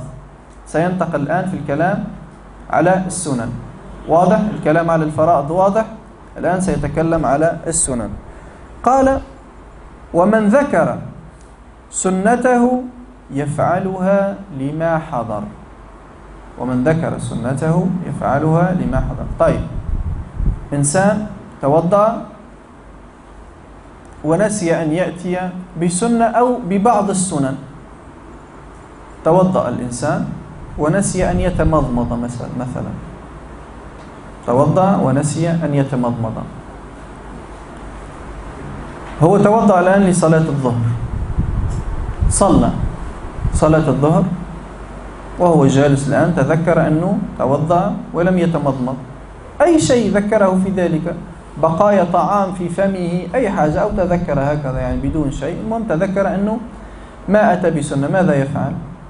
سينتقل الآن في الكلام على السنن. واضح؟ الكلام على الفرائض واضح؟ الآن سيتكلم على السنن. قال: ومن ذكر سنته يفعلها لما حضر. ومن ذكر سنته يفعلها لما حضر. طيب، إنسان توضأ ونسي أن يأتي بسنة أو ببعض السنن. توضأ الإنسان ونسي أن يتمضمض مثلا توضأ ونسي أن يتمضمض. هو توضأ الآن لصلاة الظهر، صلى صلاة الظهر وهو جالس الآن تذكر أنه توضأ ولم يتمضمض، أي شيء ذكره في ذلك، بقايا طعام في فمه، أي حاجة، أو تذكر هكذا يعني بدون شيء، المهم تذكر أنه ما أتى بسنة. ماذا يفعل؟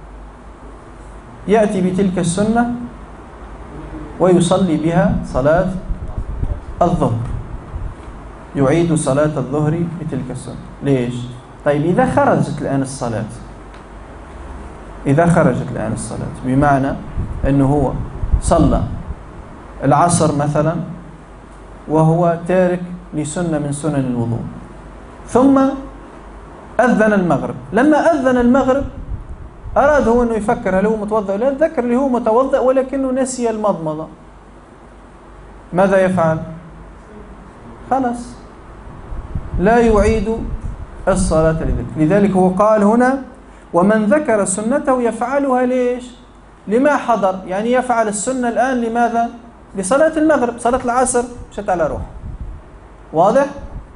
يأتي بتلك السنة ويصلي بها صلاة الظهر، يعيد صلاة الظهر بتلك السنة. ليش؟ طيب، إذا خرجت الآن الصلاة بمعنى أنه هو صلى العصر مثلا وهو تارك لسنة من سنن الوضوء، ثم أذن المغرب. لما أذن المغرب أراد هو أنه يفكر هل هو متوضأ ولا لا، ذكر اللي هو متوضأ ولكنه نسي المضمضة. ماذا يفعل؟ خلاص لا يعيد الصلاة لذلك هو قال هنا: ومن ذكر سنته يفعلها ليش؟ لما حضر، يعني يفعل السنة الآن لماذا؟ لصلاة المغرب. صلاة العصر مشت على روح. واضح؟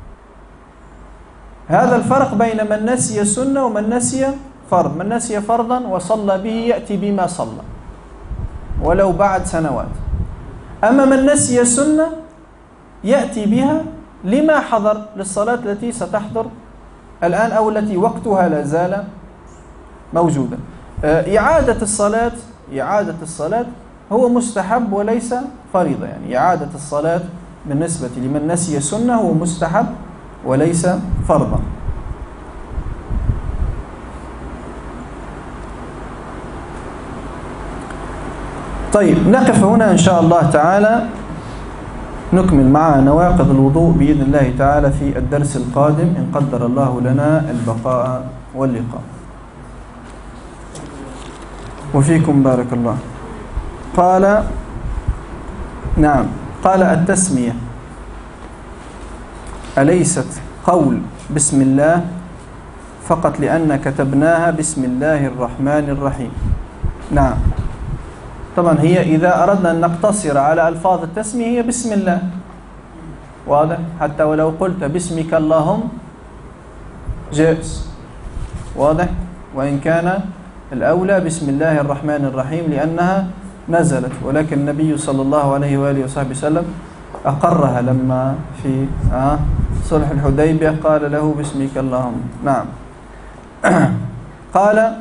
هذا الفرق بين من نسي سنة ومن نسي فرض. من نسي فرضا وصلى به يأتي بما صلى ولو بعد سنوات. أما من نسي سنة يأتي بها لما حضر، للصلاة التي ستحضر الآن أو التي وقتها لا زال موجودة. إعادة الصلاة هو مستحب وليس فريضة، يعني إعادة الصلاة بالنسبة لمن نسي سنة هو مستحب وليس فرضا. طيب، نقف هنا إن شاء الله تعالى، نكمل مع نواقض الوضوء بإذن الله تعالى في الدرس القادم إن قدر الله لنا البقاء واللقاء. وفيكم بارك الله. قال: نعم، قال: التسمية أليست قول بسم الله فقط لأن كتبناها بسم الله الرحمن الرحيم؟ نعم، طبعا هي إذا أردنا أن نقتصر على ألفاظ التسمية هي بسم الله، واضح؟ حتى ولو قلت باسمك اللهم جائز، واضح؟ وإن كان الأولى بسم الله الرحمن الرحيم لأنها نزلت، ولكن النبي صلى الله عليه وآله وصحبه وسلم أقرها لما في صلح الحديبية قال له باسمك اللهم. نعم. قال: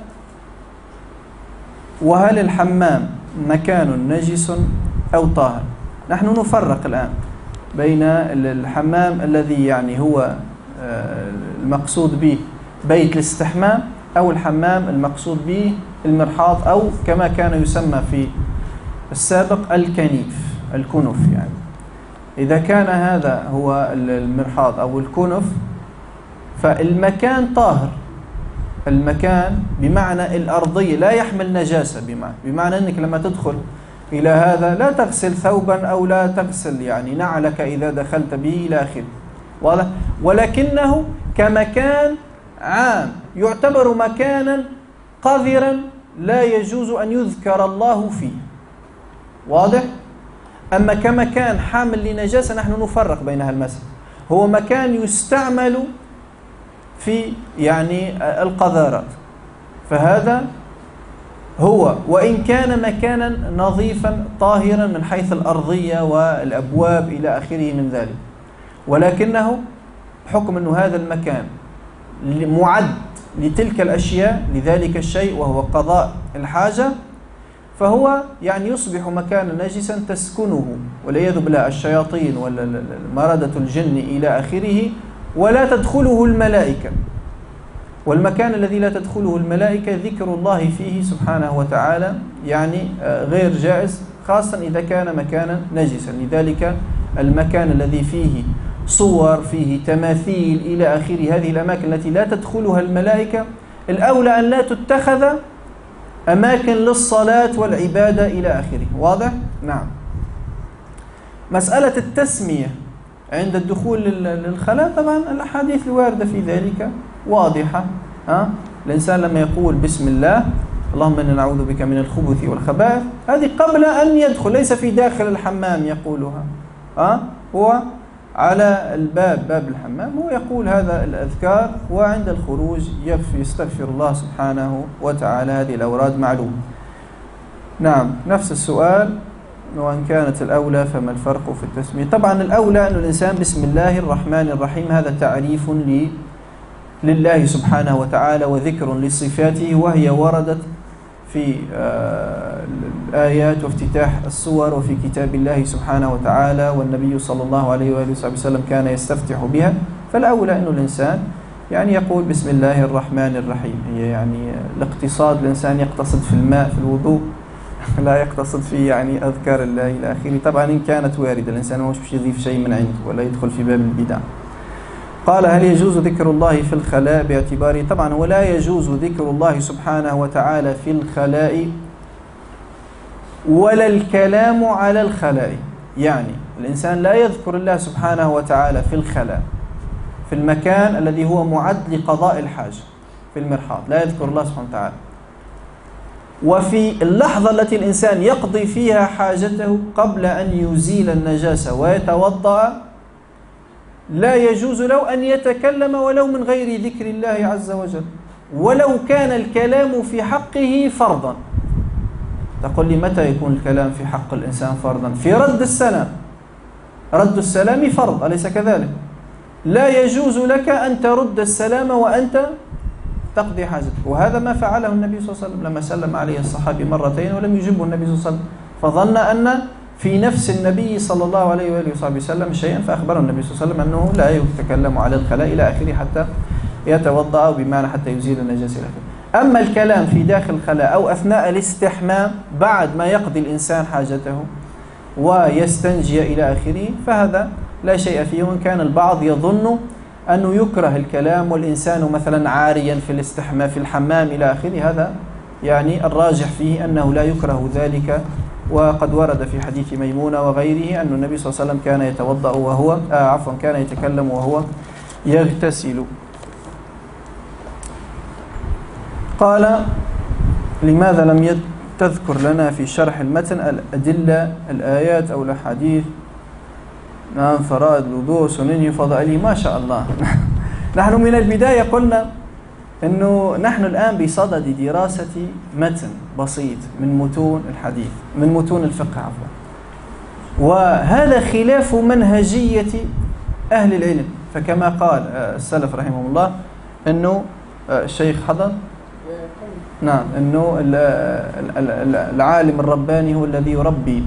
وهل الحمام مكان نجس أو طاهر؟ نحن نفرق الآن بين الحمام الذي يعني هو المقصود به بيت الاستحمام، أو الحمام المقصود به المرحاض، أو كما كان يسمى في السابق الكنف. يعني إذا كان هذا هو المرحاض أو الكنف فالمكان طاهر، المكان بمعنى الأرضية لا يحمل نجاسة، بمعنى أنك لما تدخل إلى هذا لا تغسل ثوبا أو لا تغسل يعني نعلك إذا دخلت به إلى آخره، واضح؟ ولكنه كمكان عام يعتبر مكانا قذرا لا يجوز أن يذكر الله فيه، واضح؟ أما كمكان حامل لنجاسة نحن نفرق بينها المسألة، هو مكان يستعمل في يعني القذارات، فهذا هو وإن كان مكانا نظيفا طاهرا من حيث الأرضية والأبواب إلى آخره من ذلك، ولكنه حكم أن هذا المكان معد لتلك الأشياء لذلك الشيء وهو قضاء الحاجة، فهو يعني يصبح مكانا نجسا تسكنه والعياذ بالله الشياطين ومردة الجن إلى آخره، ولا تدخله الملائكة، والمكان الذي لا تدخله الملائكة ذكر الله فيه سبحانه وتعالى يعني غير جائز، خاصة إذا كان مكانا نجسا. لذلك المكان الذي فيه صور، فيه تماثيل إلى آخره، هذه الأماكن التي لا تدخلها الملائكة الأولى أن لا تتخذ أماكن للصلاة والعبادة إلى آخره. واضح؟ نعم. مسألة التسمية عند الدخول للخلاء، طبعا الأحاديث الواردة في ذلك واضحة. الإنسان لما يقول بسم الله اللهم إنا نعوذ بك من الخبث والخبائث، هذه قبل أن يدخل، ليس في داخل الحمام يقولها، هو على الباب، باب الحمام، هو يقول هذا الأذكار، وعند الخروج يستغفر الله سبحانه وتعالى. هذه الأوراد معلومة. نعم. نفس السؤال، وإن كانت الأولى فما الفرق في التسمية؟ طبعا الأولى أن الإنسان بسم الله الرحمن الرحيم، هذا تعريف لله سبحانه وتعالى وذكر لصفاته، وهي وردت في الآيات وافتتاح السور وفي كتاب الله سبحانه وتعالى، والنبي صلى الله عليه وآله وسلم كان يستفتح بها. فالأولى أن الإنسان يعني يقول بسم الله الرحمن الرحيم. هي يعني الاقتصاد، الإنسان يقتصد في الماء في الوضوء، لا يقتصد في يعني أذكار الله إلى آخره. طبعا إن كانت واردة، الإنسان مش يضيف شيء من عنده ولا يدخل في باب البدع. قال هل يجوز ذكر الله في الخلاء باعتباره؟ طبعا ولا يجوز ذكر الله سبحانه وتعالى في الخلاء ولا الكلام على الخلاء. يعني الإنسان لا يذكر الله سبحانه وتعالى في الخلاء، في المكان الذي هو معد لقضاء الحاجة، في المرحاض لا يذكر الله سبحانه وتعالى. وفي اللحظة التي الإنسان يقضي فيها حاجته قبل أن يزيل النجاسة ويتوضأ، لا يجوز له أن يتكلم ولو من غير ذكر الله عز وجل، ولو كان الكلام في حقه فرضا. تقول لي متى يكون الكلام في حق الإنسان فرضا؟ في رد السلام. رد السلام فرض، أليس كذلك؟ لا يجوز لك أن ترد السلام وأنت تقضي حاجتك، وهذا ما فعله النبي صلى الله عليه وسلم لما سلم عليه الصحابي مرتين ولم يجبه النبي صلى الله عليه وسلم، فظن أن في نفس النبي صلى الله عليه وآله وسلم شيئا، فأخبره النبي صلى الله عليه وسلم أنه لا يتكلم على الخلاء إلى آخره حتى يتوضأ، بمعنى حتى يزيل النجاسة إلى آخره. أما الكلام في داخل الخلاء أو أثناء الاستحمام بعد ما يقضي الإنسان حاجته ويستنجي إلى آخره، فهذا لا شيء فيه. وإن كان البعض يظن أنه يكره الكلام والإنسان مثلا عاريا في الاستحمام في الحمام إلى آخره، هذا يعني الراجح فيه أنه لا يكره ذلك. وقد ورد في حديث ميمونة وغيره أن النبي صلى الله عليه وسلم كان يتوضأ وهو كان يتكلم وهو يغتسل. قال لماذا لم تذكر لنا في شرح المتن الأدلة، الآيات أو الأحاديث؟ نعم. فرائض الوضوء، سننه، فضائله، ما شاء الله. نحن من البداية قلنا أنه نحن الآن بصدد دراسة متن بسيط من متون الحديث، من متون الفقه عفوا، وهذا خلاف منهجية أهل العلم. فكما قال السلف رحمهم الله أنه الشيخ حضر، نعم، أنه العالم الرباني هو الذي يربي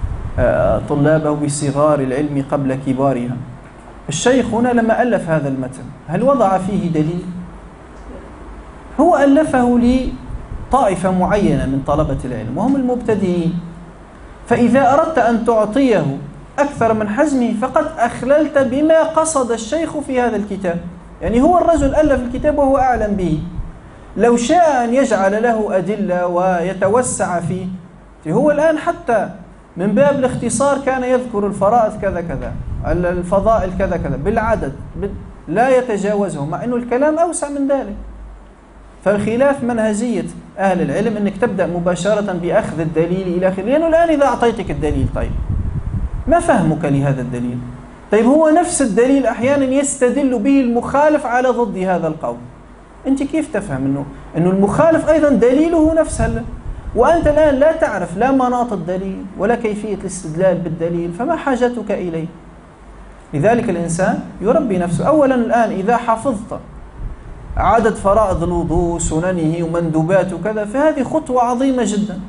طلابه بصغار العلم قبل كبارها. الشيخ هنا لما ألف هذا المتن هل وضع فيه دليل؟ هو ألفه لطائفة معينة من طلبة العلم وهم المبتدئين، فإذا أردت أن تعطيه أكثر من حجمه فقد أخللت بما قصد الشيخ في هذا الكتاب. يعني هو الرجل ألف الكتاب وهو أعلم به، لو شاء أن يجعل له أدلة ويتوسع فيه، هو الآن حتى من باب الاختصار كان يذكر الفرائض كذا كذا، الفضائل كذا كذا بالعدد لا يتجاوزه، مع أنه الكلام أوسع من ذلك. فالخلاف منهجية أهل العلم أنك تبدأ مباشرة بأخذ الدليل إلى آخره، لأنه الآن إذا أعطيتك الدليل طيب ما فهمك لهذا الدليل؟ طيب هو نفس الدليل أحيانا يستدل به المخالف على ضد هذا القول، أنت كيف تفهم أنه المخالف أيضا دليله نفسه، وأنت الآن لا تعرف لا مناط الدليل ولا كيفية الاستدلال بالدليل، فما حاجتك إليه؟ لذلك الإنسان يربي نفسه. أولا الآن إذا حفظت عدد فرائض الوضوء، سننه ومندوباته وكذا، فهذه خطوة عظيمة جدا،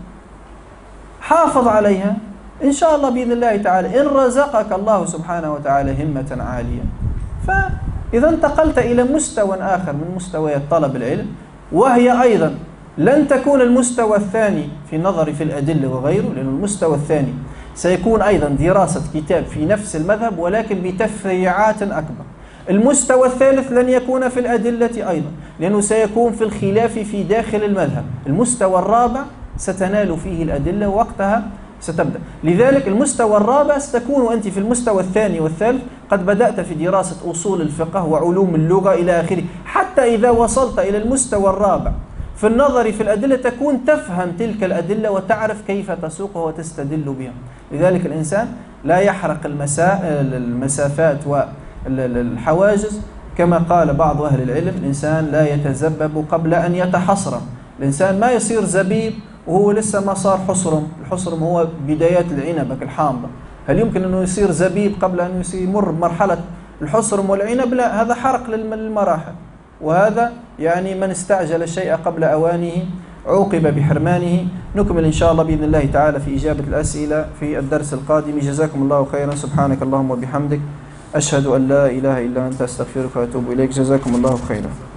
حافظ عليها إن شاء الله بإذن الله تعالى. إن رزقك الله سبحانه وتعالى همة عالية، فإذا انتقلت إلى مستوى آخر من مستويات طلب العلم، وهي أيضا لن تكون المستوى الثاني في النظر في الأدلة وغيره، لأن المستوى الثاني سيكون أيضا دراسة كتاب في نفس المذهب ولكن بتفريعات أكبر. المستوى الثالث لن يكون في الأدلة أيضا، لأنه سيكون في الخلاف في داخل المذهب. المستوى الرابع ستنال فيه الأدلة وقتها ستبدأ. لذلك المستوى الرابع ستكون أنت في المستوى الثاني والثالث قد بدأت في دراسة أصول الفقه وعلوم اللغة إلى آخره، حتى إذا وصلت إلى المستوى الرابع في النظر في الأدلة تكون تفهم تلك الأدلة وتعرف كيف تسوقها وتستدل بها. لذلك الإنسان لا يحرق المسافات والحواجز، كما قال بعض أهل العلم: الإنسان لا يتزبب قبل أن يتحصرم. الإنسان ما يصير زبيب وهو لسه ما صار حصرم. الحصرم هو بدايات العنبة الحامضة. هل يمكن أنه يصير زبيب قبل أن يمر بمرحلة الحصرم والعنب؟ لا، هذا حرق للمراحل. وهذا يعني من استعجل الشيء قبل أوانه عوقب بحرمانه. نكمل إن شاء الله بإذن الله تعالى في إجابة الأسئلة في الدرس القادم. جزاكم الله خيرا. سبحانك اللهم وبحمدك، أشهد أن لا إله إلا أنت، أستغفرك وأتوب إليك. جزاكم الله خيرا.